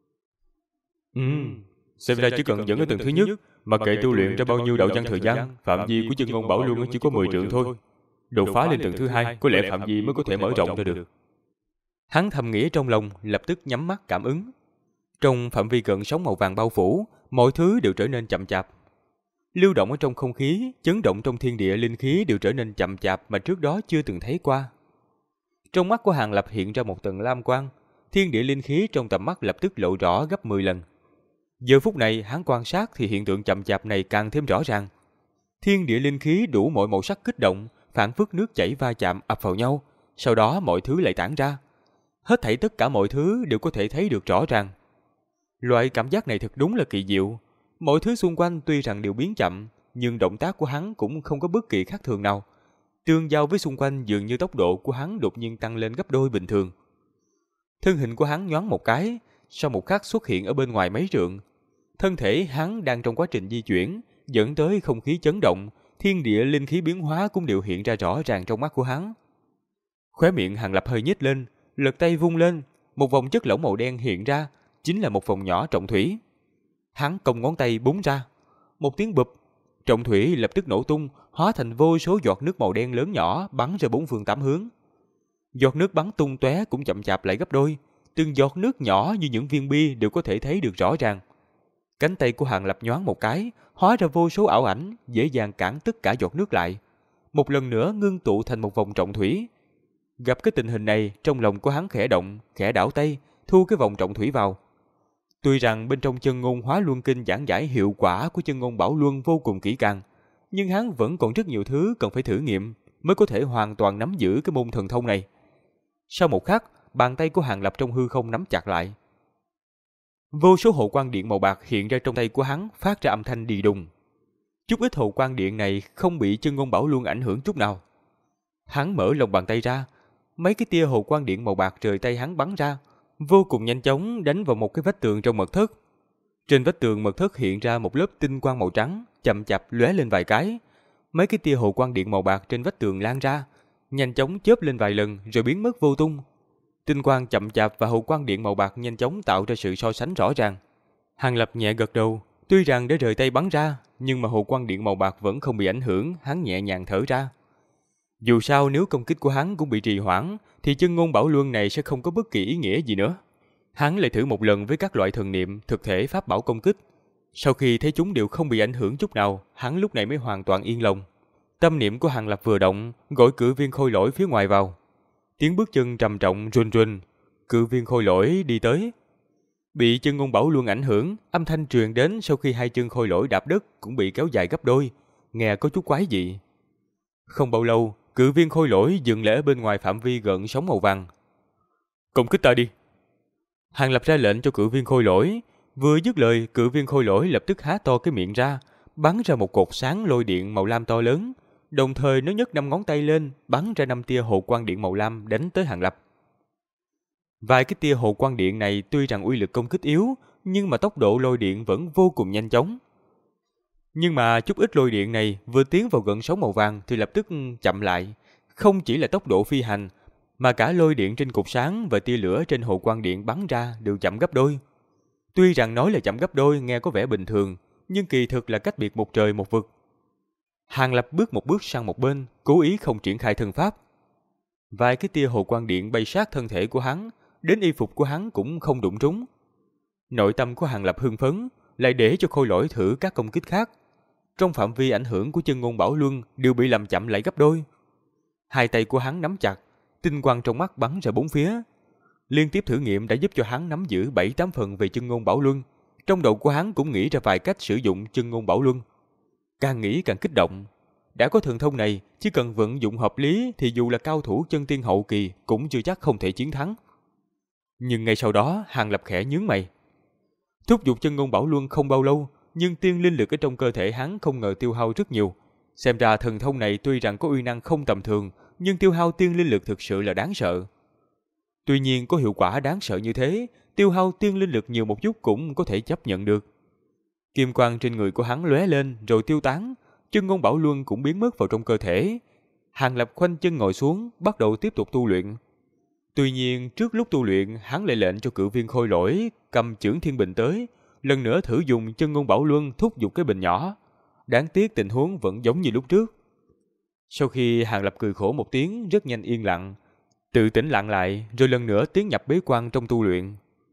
Speaker 1: Xem ra chỉ cần dẫn ở tầng thứ nhất, mà kệ tu luyện ra bao nhiêu đạo văn thời gian, phạm vi của Chân Ngôn Bảo Luân chỉ có 10 trượng thôi. Đột phá lên tầng thứ 2, có lẽ phạm vi mới có thể mở rộng ra được. Hắn thầm nghĩ trong lòng, lập tức nhắm mắt cảm ứng. Trong phạm vi gợn sóng màu vàng bao phủ, mọi thứ đều trở nên chậm chạp. Lưu động ở trong không khí, chấn động trong thiên địa linh khí đều trở nên chậm chạp mà trước đó chưa từng thấy qua. Trong mắt của Hàng Lập hiện ra một tầng lam quang, thiên địa linh khí trong tầm mắt lập tức lộ rõ gấp 10 lần. Giờ phút này hắn quan sát thì hiện tượng chậm chạp này càng thêm rõ ràng. Thiên địa linh khí đủ mọi màu sắc kích động, phản phất nước chảy va chạm ập vào nhau, sau đó mọi thứ lại tản ra. Hết thảy tất cả mọi thứ đều có thể thấy được rõ ràng. Loại cảm giác này thật đúng là kỳ diệu. Mọi thứ xung quanh tuy rằng đều biến chậm, nhưng động tác của hắn cũng không có bất kỳ khác thường nào. Tương giao với xung quanh dường như tốc độ của hắn đột nhiên tăng lên gấp đôi bình thường. Thân hình của hắn nhoáng một cái, sau một khắc xuất hiện ở bên ngoài mấy trượng. Thân thể hắn đang trong quá trình di chuyển, dẫn tới không khí chấn động, thiên địa linh khí biến hóa cũng đều hiện ra rõ ràng trong mắt của hắn. Khóe miệng Hàn Lập hơi nhếch lên, lật tay vung lên, một vòng chất lỏng màu đen hiện ra, chính là một vòng nhỏ trọng thủy. Hắn cong ngón tay búng ra, một tiếng bụp, trọng thủy lập tức nổ tung, hóa thành vô số giọt nước màu đen lớn nhỏ bắn ra bốn phương tám hướng. Giọt nước bắn tung tóe cũng chậm chạp lại gấp đôi, từng giọt nước nhỏ như những viên bi đều có thể thấy được rõ ràng. Cánh tay của Hàn Lập nhoáng một cái, hóa ra vô số ảo ảnh, dễ dàng cản tất cả giọt nước lại. Một lần nữa ngưng tụ thành một vòng trọng thủy. Gặp cái tình hình này, trong lòng của hắn khẽ động, khẽ đảo tay, thu cái vòng trọng thủy vào. Tuy rằng bên trong chân ngôn hóa luân kinh giảng giải hiệu quả của chân ngôn bảo luân vô cùng kỹ càng, nhưng hắn vẫn còn rất nhiều thứ cần phải thử nghiệm mới có thể hoàn toàn nắm giữ cái môn thần thông này. Sau một khắc, bàn tay của Hàn Lập trong hư không nắm chặt lại. Vô số hồ quang điện màu bạc hiện ra trong tay của hắn, phát ra âm thanh đi đùng. Chút ít hồ quang điện này không bị chân ngôn bảo luân ảnh hưởng chút nào. Hắn mở lòng bàn tay ra, mấy cái tia hồ quang điện màu bạc rời tay hắn bắn ra, vô cùng nhanh chóng đánh vào một cái vách tường trong mật thất. Trên vách tường mật thất hiện ra một lớp tinh quang màu trắng, chậm chạp lóe lên vài cái. Mấy cái tia hồ quang điện màu bạc trên vách tường lan ra, nhanh chóng chớp lên vài lần rồi biến mất vô tung. Tinh quang chậm chạp và hồ quang điện màu bạc nhanh chóng tạo ra sự so sánh rõ ràng. Hàn Lập nhẹ gật đầu, tuy rằng đã rời tay bắn ra, nhưng mà hồ quang điện màu bạc vẫn không bị ảnh hưởng, hắn nhẹ nhàng thở ra. Dù sao nếu công kích của hắn cũng bị trì hoãn, thì chân ngôn bảo luân này sẽ không có bất kỳ ý nghĩa gì nữa. Hắn lại thử một lần với các loại thần niệm, thực thể pháp bảo công kích. Sau khi thấy chúng đều không bị ảnh hưởng chút nào, hắn lúc này mới hoàn toàn yên lòng. Tâm niệm của Hàn Lập vừa động, gọi cự viên khôi lỗi phía ngoài vào. Tiếng bước chân trầm trọng run run, cự viên khôi lỗi đi tới. Bị chân ngôn bảo luân ảnh hưởng, âm thanh truyền đến sau khi hai chân khôi lỗi đạp đất cũng bị kéo dài gấp đôi, nghe có chút quái dị. Không bao lâu, cự viên khôi lỗi dừng lại ở bên ngoài phạm vi gợn sóng màu vàng. Công kích ta đi. Hàn Lập ra lệnh cho cự viên khôi lỗi. Vừa dứt lời, cự viên khôi lỗi lập tức há to cái miệng ra, bắn ra một cột sáng lôi điện màu lam to lớn. Đồng thời nó nhấc 5 ngón tay lên, bắn ra 5 tia hồ quang điện màu lam đánh tới Hàn Lập. Vài cái tia hồ quang điện này tuy rằng uy lực công kích yếu, nhưng mà tốc độ lôi điện vẫn vô cùng nhanh chóng. Nhưng mà chút ít lôi điện này vừa tiến vào gợn sóng màu vàng thì lập tức chậm lại. Không chỉ là tốc độ phi hành, mà cả lôi điện trên cột sáng và tia lửa trên hồ quang điện bắn ra đều chậm gấp đôi. Tuy rằng nói là chậm gấp đôi nghe có vẻ bình thường, nhưng kỳ thực là cách biệt một trời một vực. Hàn Lập bước một bước sang một bên, cố ý không triển khai thân pháp. Vài cái tia hồ quang điện bay sát thân thể của hắn, đến y phục của hắn cũng không đụng trúng. Nội tâm của Hàn Lập hưng phấn, lại để cho khôi lỗi thử các công kích khác. Trong phạm vi ảnh hưởng của chân ngôn bảo luân đều bị làm chậm lại gấp đôi. Hai tay của hắn nắm chặt, tinh quang trong mắt bắn ra bốn phía. Liên tiếp thử nghiệm đã giúp cho hắn nắm giữ 7-8 phần về chân ngôn bảo luân. Trong đầu của hắn cũng nghĩ ra vài cách sử dụng chân ngôn bảo luân. Càng nghĩ càng kích động. Đã có thần thông này, chỉ cần vận dụng hợp lý thì dù là cao thủ chân tiên hậu kỳ cũng chưa chắc không thể chiến thắng. Nhưng ngay sau đó, Hàn Lập khẽ nhướng mày. Thúc giục chân ngôn bảo luân không bao lâu, nhưng tiên linh lực ở trong cơ thể hắn không ngờ tiêu hao rất nhiều. Xem ra thần thông này tuy rằng có uy năng không tầm thường, nhưng tiêu hao tiên linh lực thực sự là đáng sợ. Tuy nhiên có hiệu quả đáng sợ như thế, tiêu hao tiên linh lực nhiều một chút cũng có thể chấp nhận được. Kim quang trên người của hắn lóe lên rồi tiêu tán, chân ngôn bảo luân cũng biến mất vào trong cơ thể. Hàn Lập khoanh chân ngồi xuống, bắt đầu tiếp tục tu luyện. Tuy nhiên trước lúc tu luyện, hắn lại lệnh cho cự viên khôi lỗi cầm chưởng thiên bình tới, lần nữa thử dùng chân ngôn bảo luân thúc giục cái bình nhỏ. Đáng tiếc tình huống vẫn giống như lúc trước. Sau khi Hàn Lập cười khổ một tiếng, rất nhanh yên lặng, tự tĩnh lặng lại, rồi lần nữa tiến nhập bế quan trong tu luyện.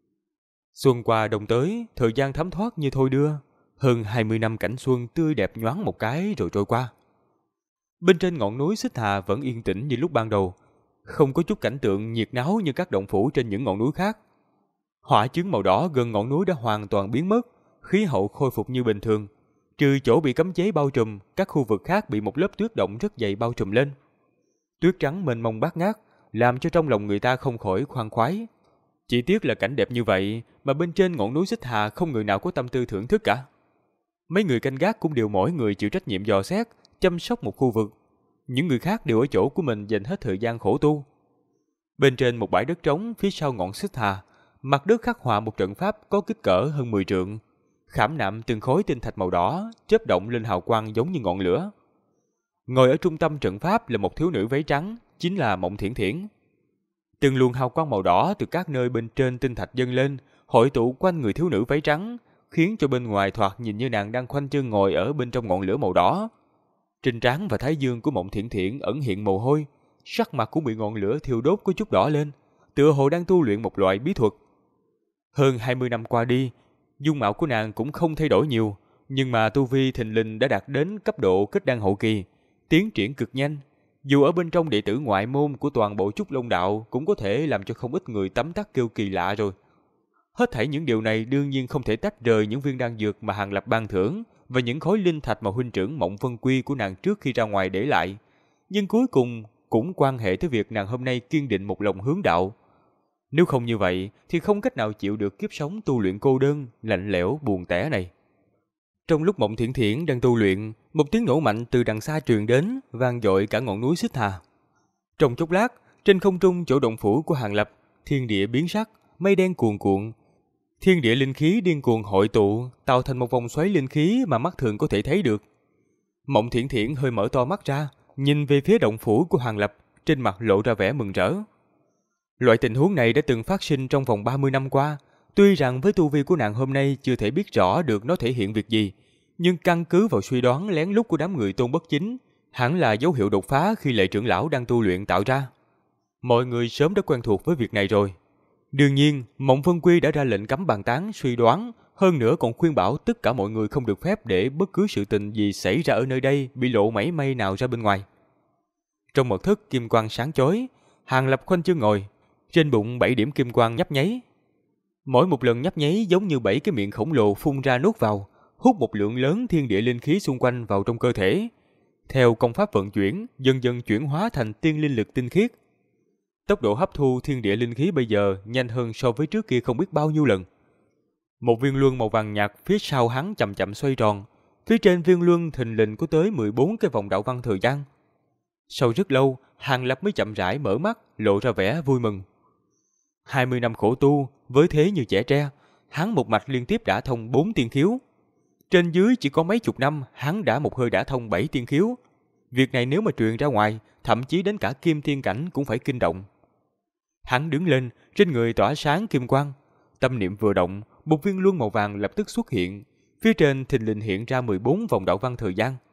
Speaker 1: Xuân qua đông tới, thời gian thấm thoát như thôi đưa. Hơn 20 năm cảnh xuân tươi đẹp nhoáng một cái rồi trôi qua. Bên trên ngọn núi Xích Hà vẫn yên tĩnh như lúc ban đầu, không có chút cảnh tượng nhiệt náo như các động phủ trên những ngọn núi khác. Hỏa chứng màu đỏ gần ngọn núi đã hoàn toàn biến mất, khí hậu khôi phục như bình thường. Trừ chỗ bị cấm chế bao trùm, các khu vực khác bị một lớp tuyết động rất dày bao trùm lên. Tuyết trắng mênh mông bát ngát, làm cho trong lòng người ta không khỏi khoan khoái. Chỉ tiếc là cảnh đẹp như vậy mà bên trên ngọn núi Xích Hà không người nào có tâm tư thưởng thức cả. Mấy người canh gác cũng đều mỗi người chịu trách nhiệm dò xét, chăm sóc một khu vực. Những người khác đều ở chỗ của mình dành hết thời gian khổ tu. Bên trên một bãi đất trống phía sau ngọn Xích Hà, mặt đất khắc họa một trận pháp có kích cỡ hơn 10 trượng, khảm nạm từng khối tinh thạch màu đỏ, chớp động lên hào quang giống như ngọn lửa. Ngồi ở trung tâm trận pháp là một thiếu nữ váy trắng, chính là Mộng Thiển Thiển. Từng luồng hào quang màu đỏ từ các nơi bên trên tinh thạch dâng lên, hội tụ quanh người thiếu nữ váy trắng, khiến cho bên ngoài thoạt nhìn như nàng đang khoanh chân ngồi ở bên trong ngọn lửa màu đỏ. Trên trán và thái dương của Mộng Thiển Thiển ẩn hiện mồ hôi, sắc mặt cũng bị ngọn lửa thiêu đốt có chút đỏ lên, tựa hồ đang tu luyện một loại bí thuật. Hơn 20 năm qua đi, dung mạo của nàng cũng không thay đổi nhiều, nhưng mà tu vi thình lình đã đạt đến cấp độ kết đan hậu kỳ, tiến triển cực nhanh. Dù ở bên trong đệ tử ngoại môn của toàn bộ Trúc Long Đạo cũng có thể làm cho không ít người tấm tắc kêu kỳ lạ rồi. Hết thảy những điều này đương nhiên không thể tách rời những viên đan dược mà Hàng Lập ban thưởng và những khối linh thạch mà huynh trưởng Mộng Vân Quy của nàng trước khi ra ngoài để lại. Nhưng cuối cùng cũng quan hệ tới việc nàng hôm nay kiên định một lòng hướng đạo. Nếu không như vậy thì không cách nào chịu được kiếp sống tu luyện cô đơn, lạnh lẽo, buồn tẻ này. Trong lúc Mộng Thiển Thiển đang tu luyện, một tiếng nổ mạnh từ đằng xa truyền đến, vang dội cả ngọn núi Xích Hà. Trong chốc lát, trên không trung chỗ động phủ của Hàng Lập, thiên địa biến sắc, mây đen cuồn cuộn. Thiên địa linh khí điên cuồng hội tụ, tạo thành một vòng xoáy linh khí mà mắt thường có thể thấy được. Mộng Thiển Thiển hơi mở to mắt ra, nhìn về phía động phủ của Hàng Lập, trên mặt lộ ra vẻ mừng rỡ. Loại tình huống này đã từng phát sinh trong vòng 30 năm qua. Tuy rằng với tu vi của nàng hôm nay chưa thể biết rõ được nó thể hiện việc gì, nhưng căn cứ vào suy đoán lén lút của đám người Tôn Bất Chính, hẳn là dấu hiệu đột phá khi Lệ trưởng lão đang tu luyện tạo ra. Mọi người sớm đã quen thuộc với việc này rồi. Đương nhiên, Mộng Vân Quy đã ra lệnh cấm bàn tán suy đoán, hơn nữa còn khuyên bảo tất cả mọi người không được phép để bất cứ sự tình gì xảy ra ở nơi đây bị lộ mảy may nào ra bên ngoài. Trong mật thất kim quang sáng chói, Hàng Lập khoanh chân ngồi, trên bụng 7 điểm kim quang nhấp nháy. Mỗi một lần nhấp nháy giống như 7 cái miệng khổng lồ phun ra nuốt vào, hút một lượng lớn thiên địa linh khí xung quanh vào trong cơ thể. Theo công pháp vận chuyển, dần dần chuyển hóa thành tiên linh lực tinh khiết. Tốc độ hấp thu thiên địa linh khí bây giờ nhanh hơn so với trước kia không biết bao nhiêu lần. Một viên luân màu vàng nhạt phía sau hắn chậm chậm xoay tròn, phía trên viên luân thình lình có tới 14 cái vòng đạo văn thời gian. Sau rất lâu, Hàng Lập mới chậm rãi mở mắt, lộ ra vẻ vui mừng. 20 năm khổ tu, với thế như trẻ tre, hắn một mạch liên tiếp đả thông 4 tiên khiếu. Trên dưới chỉ có mấy chục năm, hắn đã một hơi đả thông 7 tiên khiếu. Việc này nếu mà truyền ra ngoài, thậm chí đến cả kim tiên cảnh cũng phải kinh động. Hắn đứng lên, trên người tỏa sáng kim quang. Tâm niệm vừa động, một viên luân màu vàng lập tức xuất hiện. Phía trên thình lình hiện ra 14 vòng đạo văn thời gian.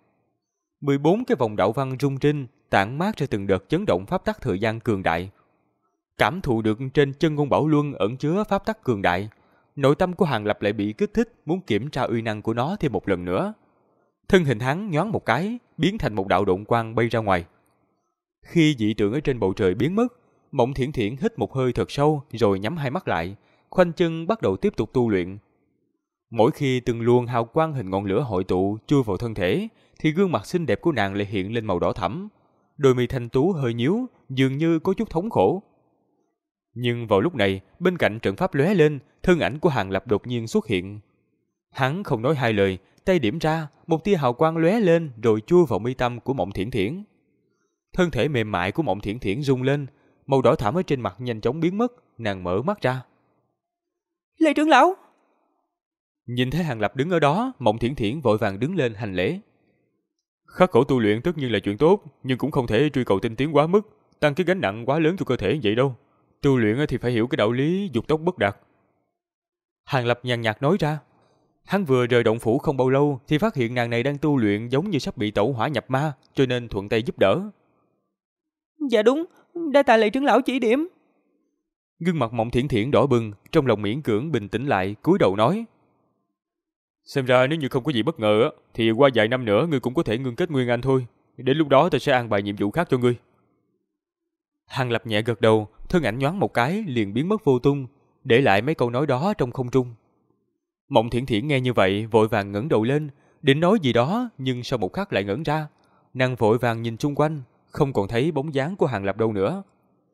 Speaker 1: 14 cái vòng đạo văn rung rinh, tản mát ra từng đợt chấn động pháp tắc thời gian cường đại. Cảm thụ được trên chân ngôn bảo luân ẩn chứa pháp tắc cường đại, nội tâm của Hàng Lập lại bị kích thích, muốn kiểm tra uy năng của nó thêm một lần nữa. Thân hình hắn nhoáng một cái, biến thành một đạo độn quang bay ra ngoài. Khi dị tượng ở trên bầu trời biến mất, Mộng Thiển Thiển hít một hơi thật sâu rồi nhắm hai mắt lại, khoanh chân bắt đầu tiếp tục tu luyện. Mỗi khi từng luồng hào quang hình ngọn lửa hội tụ chui vào thân thể, thì gương mặt xinh đẹp của nàng lại hiện lên màu đỏ thẫm, đôi mi thanh tú hơi nhíu, dường như có chút thống khổ. Nhưng vào lúc này, bên cạnh trận pháp lóe lên, thân ảnh của Hàng Lập đột nhiên xuất hiện. Hắn không nói hai lời, tay điểm ra, một tia hào quang lóe lên rồi chui vào mi tâm của Mộng Thiển Thiển. Thân thể mềm mại của Mộng Thiển Thiển rung lên, màu đỏ thẫm ở trên mặt nhanh chóng biến mất, nàng mở mắt ra.
Speaker 3: Lệ trưởng lão!
Speaker 1: Nhìn thấy Hàng Lập đứng ở đó, Mộng Thiển Thiển vội vàng đứng lên hành lễ. Khắc khổ tu luyện tất nhiên là chuyện tốt, nhưng cũng không thể truy cầu tinh tiến quá mức, tăng cái gánh nặng quá lớn cho cơ thể vậy đâu. Tu luyện thì phải hiểu cái đạo lý dục tốc bất đạt. Hàng Lập nhàn nhạt nói ra. Hắn vừa rời động phủ không bao lâu thì phát hiện nàng này đang tu luyện giống như sắp bị tẩu hỏa nhập ma, cho nên thuận tay giúp đỡ.
Speaker 3: Dạ đúng, đa tạ Lệ trưởng lão chỉ điểm.
Speaker 1: Gương mặt Mộng Thiển Thiển đỏ bừng, trong lòng miễn cưỡng bình tĩnh lại, cúi đầu nói. Xem ra nếu như không có gì bất ngờ thì qua vài năm nữa ngươi cũng có thể ngưng kết Nguyên Anh thôi. Đến lúc đó ta sẽ an bài nhiệm vụ khác cho ngươi. Hàng Lập nhẹ gật đầu, thân ảnh nhoáng một cái liền biến mất vô tung, để lại mấy câu nói đó trong không trung. Mộng Thiển Thiển nghe như vậy vội vàng ngẩng đầu lên, định nói gì đó nhưng sau một khắc lại ngẩn ra. Nàng vội vàng nhìn xung quanh, không còn thấy bóng dáng của Hàng Lập đâu nữa.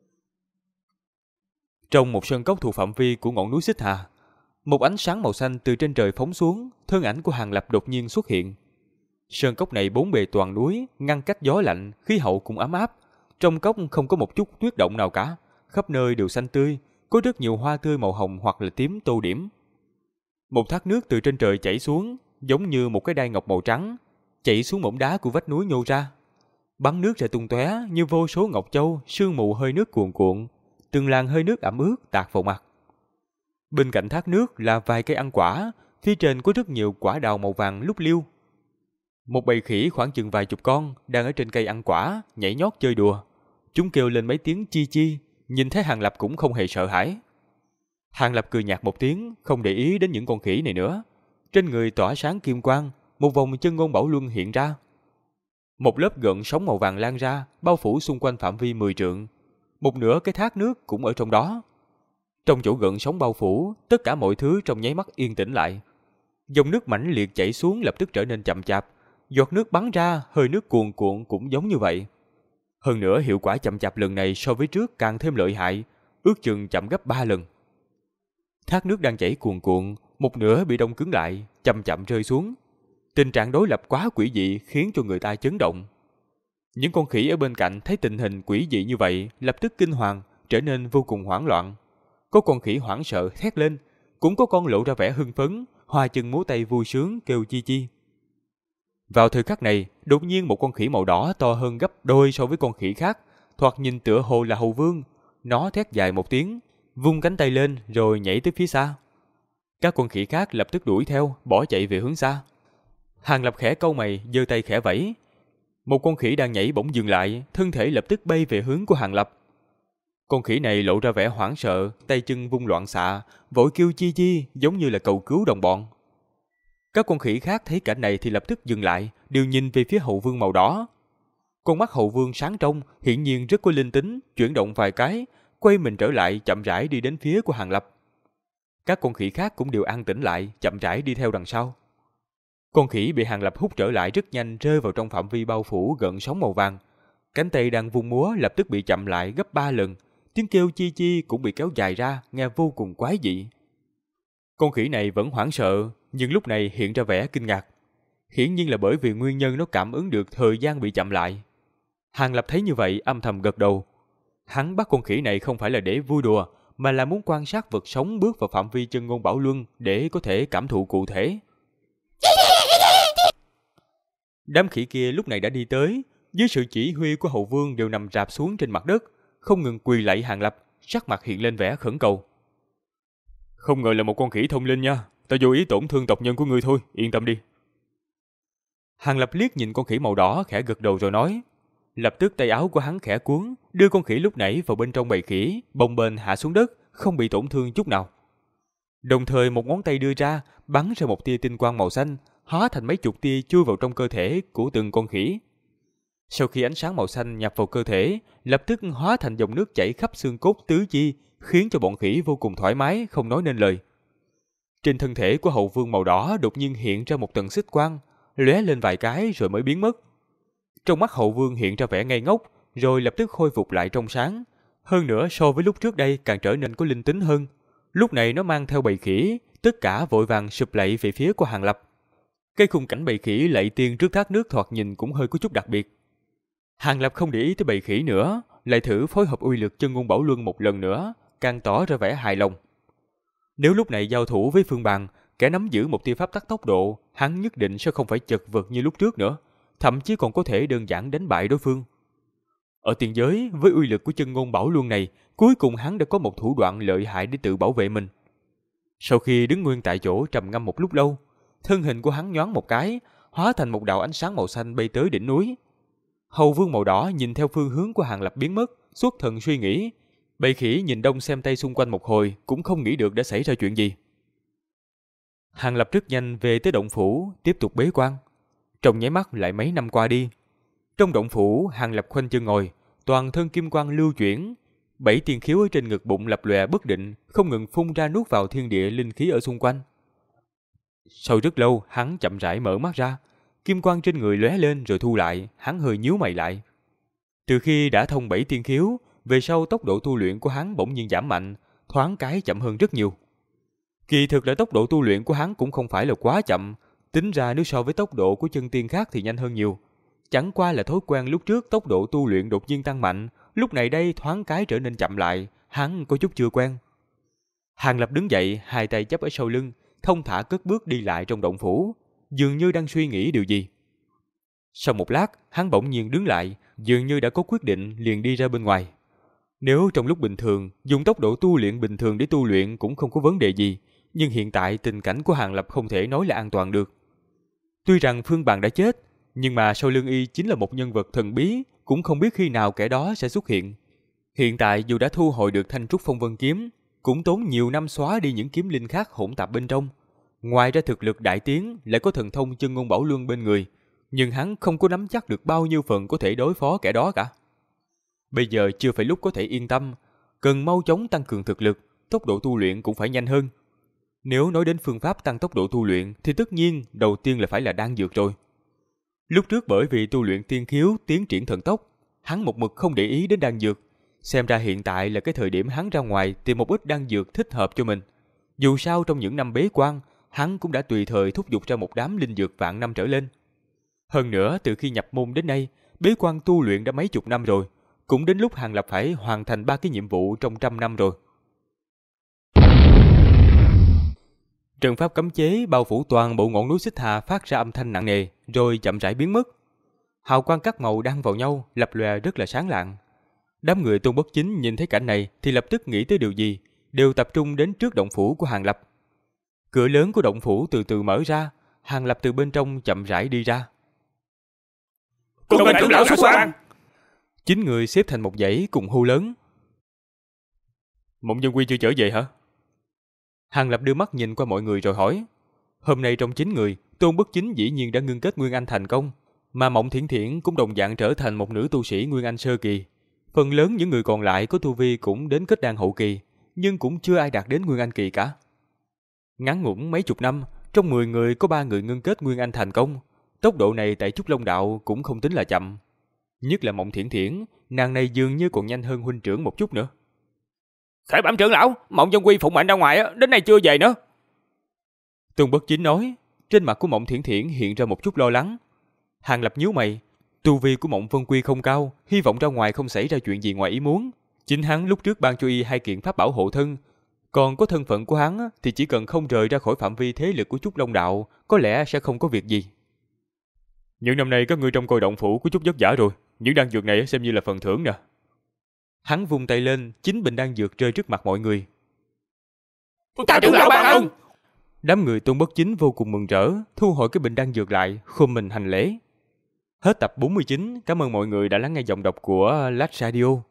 Speaker 1: Trong một sơn cốc thuộc phạm vi của ngọn núi Xích Hà, một ánh sáng màu xanh từ trên trời phóng xuống, thân ảnh của Hàng Lập đột nhiên xuất hiện. Sơn cốc này bốn bề toàn núi, ngăn cách gió lạnh, khí hậu cũng ấm áp. Trong cốc không có một chút tuyết động nào cả, khắp nơi đều xanh tươi, có rất nhiều hoa tươi màu hồng hoặc là tím tô điểm. Một thác nước từ trên trời chảy xuống, giống như một cái đai ngọc màu trắng, chảy xuống mỏm đá của vách núi nhô ra. Bắn nước ra tung tóe như vô số ngọc châu, sương mù hơi nước cuồn cuộn, từng làn hơi nước ẩm ướt tạt vào mặt. Bên cạnh thác nước là vài cây ăn quả, phía trên có rất nhiều quả đào màu vàng lúc liêu. Một bầy khỉ khoảng chừng vài chục con đang ở trên cây ăn quả, nhảy nhót chơi đùa. Chúng kêu lên mấy tiếng chi chi, nhìn thấy Hàng Lập cũng không hề sợ hãi. Hàng Lập cười nhạt một tiếng, không để ý đến những con khỉ này nữa. Trên người tỏa sáng kim quang, một vòng chân ngôn bảo luân hiện ra. Một lớp gợn sóng màu vàng lan ra, bao phủ xung quanh phạm vi 10 trượng. Một nửa cái thác nước cũng ở trong đó. Trong chỗ gợn sóng bao phủ, tất cả mọi thứ trong nháy mắt yên tĩnh lại. Dòng nước mãnh liệt chảy xuống lập tức trở nên chậm chạp. Giọt nước bắn ra, hơi nước cuồn cuộn cũng giống như vậy. Hơn nữa hiệu quả chậm chạp lần này so với trước càng thêm lợi hại, ước chừng chậm gấp 3 lần. Thác nước đang chảy cuồn cuộn, một nửa bị đông cứng lại, chậm chậm rơi xuống. Tình trạng đối lập quá quỷ dị khiến cho người ta chấn động. Những con khỉ ở bên cạnh thấy tình hình quỷ dị như vậy, lập tức kinh hoàng, trở nên vô cùng hoảng loạn. Có con khỉ hoảng sợ thét lên, cũng có con lộ ra vẻ hưng phấn, hoa chân múa tay vui sướng kêu chi chi. Vào thời khắc này, đột nhiên một con khỉ màu đỏ to hơn gấp đôi so với con khỉ khác, thoạt nhìn tựa hồ là hầu vương. Nó thét dài một tiếng, vung cánh tay lên rồi nhảy tới phía xa. Các con khỉ khác lập tức đuổi theo, bỏ chạy về hướng xa. Hàng Lập khẽ cau mày, giơ tay khẽ vẫy. Một con khỉ đang nhảy bỗng dừng lại, thân thể lập tức bay về hướng của Hàng Lập. Con khỉ này lộ ra vẻ hoảng sợ, tay chân vung loạn xạ, vội kêu chi chi, giống như là cầu cứu đồng bọn. Các con khỉ khác thấy cảnh này thì lập tức dừng lại, đều nhìn về phía hậu vương màu đỏ. Con mắt hậu vương sáng trong, hiển nhiên rất có linh tính, chuyển động vài cái, quay mình trở lại chậm rãi đi đến phía của Hàng Lập. Các con khỉ khác cũng đều an tĩnh lại, chậm rãi đi theo đằng sau. Con khỉ bị Hàng Lập hút trở lại rất nhanh, rơi vào trong phạm vi bao phủ gợn sóng màu vàng. Cánh tay đang vung múa lập tức bị chậm lại gấp 3 lần, tiếng kêu chi chi cũng bị kéo dài ra, nghe vô cùng quái dị. Con khỉ này vẫn hoảng sợ, nhưng lúc này hiện ra vẻ kinh ngạc. Hiển nhiên là bởi vì nguyên nhân nó cảm ứng được thời gian bị chậm lại. Hàng Lập thấy như vậy âm thầm gật đầu. Hắn bắt con khỉ này không phải là để vui đùa, mà là muốn quan sát vật sống bước vào phạm vi chân ngôn bảo luân để có thể cảm thụ cụ thể. Đám khỉ kia lúc này đã đi tới, dưới sự chỉ huy của hậu vương đều nằm rạp xuống trên mặt đất, không ngừng quỳ lạy Hàng Lập, sắc mặt hiện lên vẻ khẩn cầu. Không ngờ là một con khỉ thông linh nha, ta vô ý tổn thương tộc nhân của ngươi thôi, yên tâm đi. Hàng Lập liếc nhìn con khỉ màu đỏ khẽ gật đầu rồi nói. Lập tức tay áo của hắn khẽ cuốn, đưa con khỉ lúc nãy vào bên trong bầy khỉ, bồng bềnh hạ xuống đất, không bị tổn thương chút nào. Đồng thời một ngón tay đưa ra, bắn ra một tia tinh quang màu xanh, hóa thành mấy chục tia chui vào trong cơ thể của từng con khỉ. Sau khi ánh sáng màu xanh nhập vào cơ thể, lập tức hóa thành dòng nước chảy khắp xương cốt tứ chi, khiến cho bọn khỉ vô cùng thoải mái, không nói nên lời. Trên thân thể của hậu vương màu đỏ đột nhiên hiện ra một tầng xích quang, lóe lên vài cái rồi mới biến mất. Trong mắt hậu vương hiện ra vẻ ngây ngốc, rồi lập tức khôi phục lại trong sáng. Hơn nữa so với lúc trước đây càng trở nên có linh tính hơn. Lúc này nó mang theo bầy khỉ, tất cả vội vàng sụp lạy về phía của Hàng Lập. Cái khung cảnh bầy khỉ lạy tiên trước thác nước thoạt nhìn cũng hơi có chút đặc biệt. Hàng Lập không để ý tới bầy khỉ nữa, lại thử phối hợp uy lực chân ngôn bảo luân một lần nữa, càng tỏ ra vẻ hài lòng. Nếu lúc này giao thủ với Phương Bằng, kẻ nắm giữ một tia pháp tắc tốc độ, hắn nhất định sẽ không phải chật vật như lúc trước nữa, thậm chí còn có thể đơn giản đánh bại đối phương. Ở tiền giới, với uy lực của chân ngôn bảo luân này, cuối cùng hắn đã có một thủ đoạn lợi hại để tự bảo vệ mình. Sau khi đứng nguyên tại chỗ trầm ngâm một lúc lâu, thân hình của hắn nhoáng một cái, hóa thành một đạo ánh sáng màu xanh bay tới đỉnh núi. Hầu vương màu đỏ nhìn theo phương hướng của Hàng Lập biến mất, xuất thần suy nghĩ. Bầy khỉ nhìn đông xem tây xung quanh một hồi, cũng không nghĩ được đã xảy ra chuyện gì. Hàng Lập rất nhanh về tới động phủ, tiếp tục bế quan. Trong nháy mắt lại mấy năm qua đi. Trong động phủ, Hàng Lập khoanh chân ngồi, toàn thân kim quang lưu chuyển, 7 tiên khiếu ở trên ngực bụng lập lòe bất định, không ngừng phun ra nuốt vào thiên địa linh khí ở xung quanh. Sau rất lâu, hắn chậm rãi mở mắt ra. Kim quang trên người lóe lên rồi thu lại, hắn hơi nhíu mày lại. Từ khi đã thông 7 tiên khiếu, về sau tốc độ tu luyện của hắn bỗng nhiên giảm mạnh, thoáng cái chậm hơn rất nhiều. Kỳ thực là tốc độ tu luyện của hắn cũng không phải là quá chậm, tính ra nếu so với tốc độ của chân tiên khác thì nhanh hơn nhiều. Chẳng qua là thói quen lúc trước tốc độ tu luyện đột nhiên tăng mạnh, lúc này đây thoáng cái trở nên chậm lại, hắn có chút chưa quen. Hàng Lập đứng dậy, hai tay chắp ở sau lưng, thong thả cất bước đi lại trong động phủ, dường như đang suy nghĩ điều gì. Sau một lát, hắn bỗng nhiên đứng lại, dường như đã có quyết định liền đi ra bên ngoài. Nếu trong lúc bình thường, dùng tốc độ tu luyện bình thường để tu luyện cũng không có vấn đề gì, nhưng hiện tại tình cảnh của Hàng Lập không thể nói là an toàn được. Tuy rằng Phương Bằng đã chết, nhưng mà sau lưng y chính là một nhân vật thần bí, cũng không biết khi nào kẻ đó sẽ xuất hiện. Hiện tại dù đã thu hồi được thanh trúc phong vân kiếm, cũng tốn nhiều năm xóa đi những kiếm linh khác hỗn tạp bên trong. Ngoài ra thực lực đại tiến lại có thần thông chân ngôn bảo luân bên người, nhưng hắn không có nắm chắc được bao nhiêu phần có thể đối phó kẻ đó cả. Bây giờ chưa phải lúc có thể yên tâm, cần mau chóng tăng cường thực lực, tốc độ tu luyện cũng phải nhanh hơn. Nếu nói đến phương pháp tăng tốc độ tu luyện thì tất nhiên đầu tiên là phải là đan dược rồi. Lúc trước bởi vì tu luyện tiên khiếu tiến triển thần tốc, hắn một mực không để ý đến đan dược. Xem ra hiện tại là cái thời điểm hắn ra ngoài tìm một ít đan dược thích hợp cho mình. Dù sao trong những năm bế quan, hắn cũng đã tùy thời thúc giục ra một đám linh dược vạn năm trở lên. Hơn nữa từ khi nhập môn đến nay, bế quan tu luyện đã mấy chục năm rồi, cũng đến lúc Hàng Lập phải hoàn thành 3 cái nhiệm vụ trong 100 năm rồi. Trận pháp cấm chế bao phủ toàn bộ ngọn núi Xích Hà phát ra âm thanh nặng nề, rồi chậm rãi biến mất. Hào quang các màu đan vào nhau, lập lòe rất là sáng lạng. Đám người Tôn Bất Chính nhìn thấy cảnh này thì lập tức nghĩ tới điều gì, đều tập trung đến trước động phủ của Hàng Lập. Cửa lớn của động phủ từ từ mở ra, Hàng Lập từ bên trong chậm rãi đi ra.
Speaker 2: Cùng lên trưởng lão xuất quan!
Speaker 1: 9 người xếp thành một dãy cùng hô lớn. Mộng Dân Quy chưa trở về hả? Hàng Lập đưa mắt nhìn qua mọi người rồi hỏi. Hôm nay trong 9 người, Tôn Bất Chính dĩ nhiên đã ngưng kết Nguyên Anh thành công, mà Mộng Thiển Thiển cũng đồng dạng trở thành một nữ tu sĩ Nguyên Anh sơ kỳ. Phần lớn những người còn lại có tu vi cũng đến kết đan hậu kỳ, nhưng cũng chưa ai đạt đến Nguyên Anh kỳ cả. Ngắn ngủn mấy chục năm, trong 10 người có 3 người ngưng kết Nguyên Anh thành công. Tốc độ này tại Trúc Long Đạo cũng không tính là chậm. Nhất là Mộng Thiển Thiển, nàng này dường như còn nhanh hơn huynh trưởng một chút nữa.
Speaker 3: Khởi bẩm trưởng lão, Mộng Dân Quy phụng mệnh ra ngoài, đến nay chưa về nữa.
Speaker 1: Tôn Bất Chính nói, trên mặt của Mộng Thiển Thiển hiện ra một chút lo lắng. Hàng Lập nhíu mày, tu vi của Mộng Vân Quy không cao, hy vọng ra ngoài không xảy ra chuyện gì ngoài ý muốn. Chính hắn lúc trước ban cho y 2 kiện pháp bảo hộ thân, còn có thân phận của hắn thì chỉ cần không rời ra khỏi phạm vi thế lực của Trúc Long Đạo, có lẽ sẽ không có việc gì. Những năm nay các ngươi trong coi động phủ có chút vất vả rồi, những đan dược này xem như là phần thưởng nè. Hắn vung tay lên, 9 bình đan dược rơi trước mặt mọi người.
Speaker 2: Ta trưởng lão ban ân!
Speaker 1: Đám người Tôn Bất Chính vô cùng mừng rỡ, thu hồi cái bình đan dược lại, khom mình hành lễ. Hết tập 49, cảm ơn mọi người đã lắng nghe giọng đọc của Lách Radio.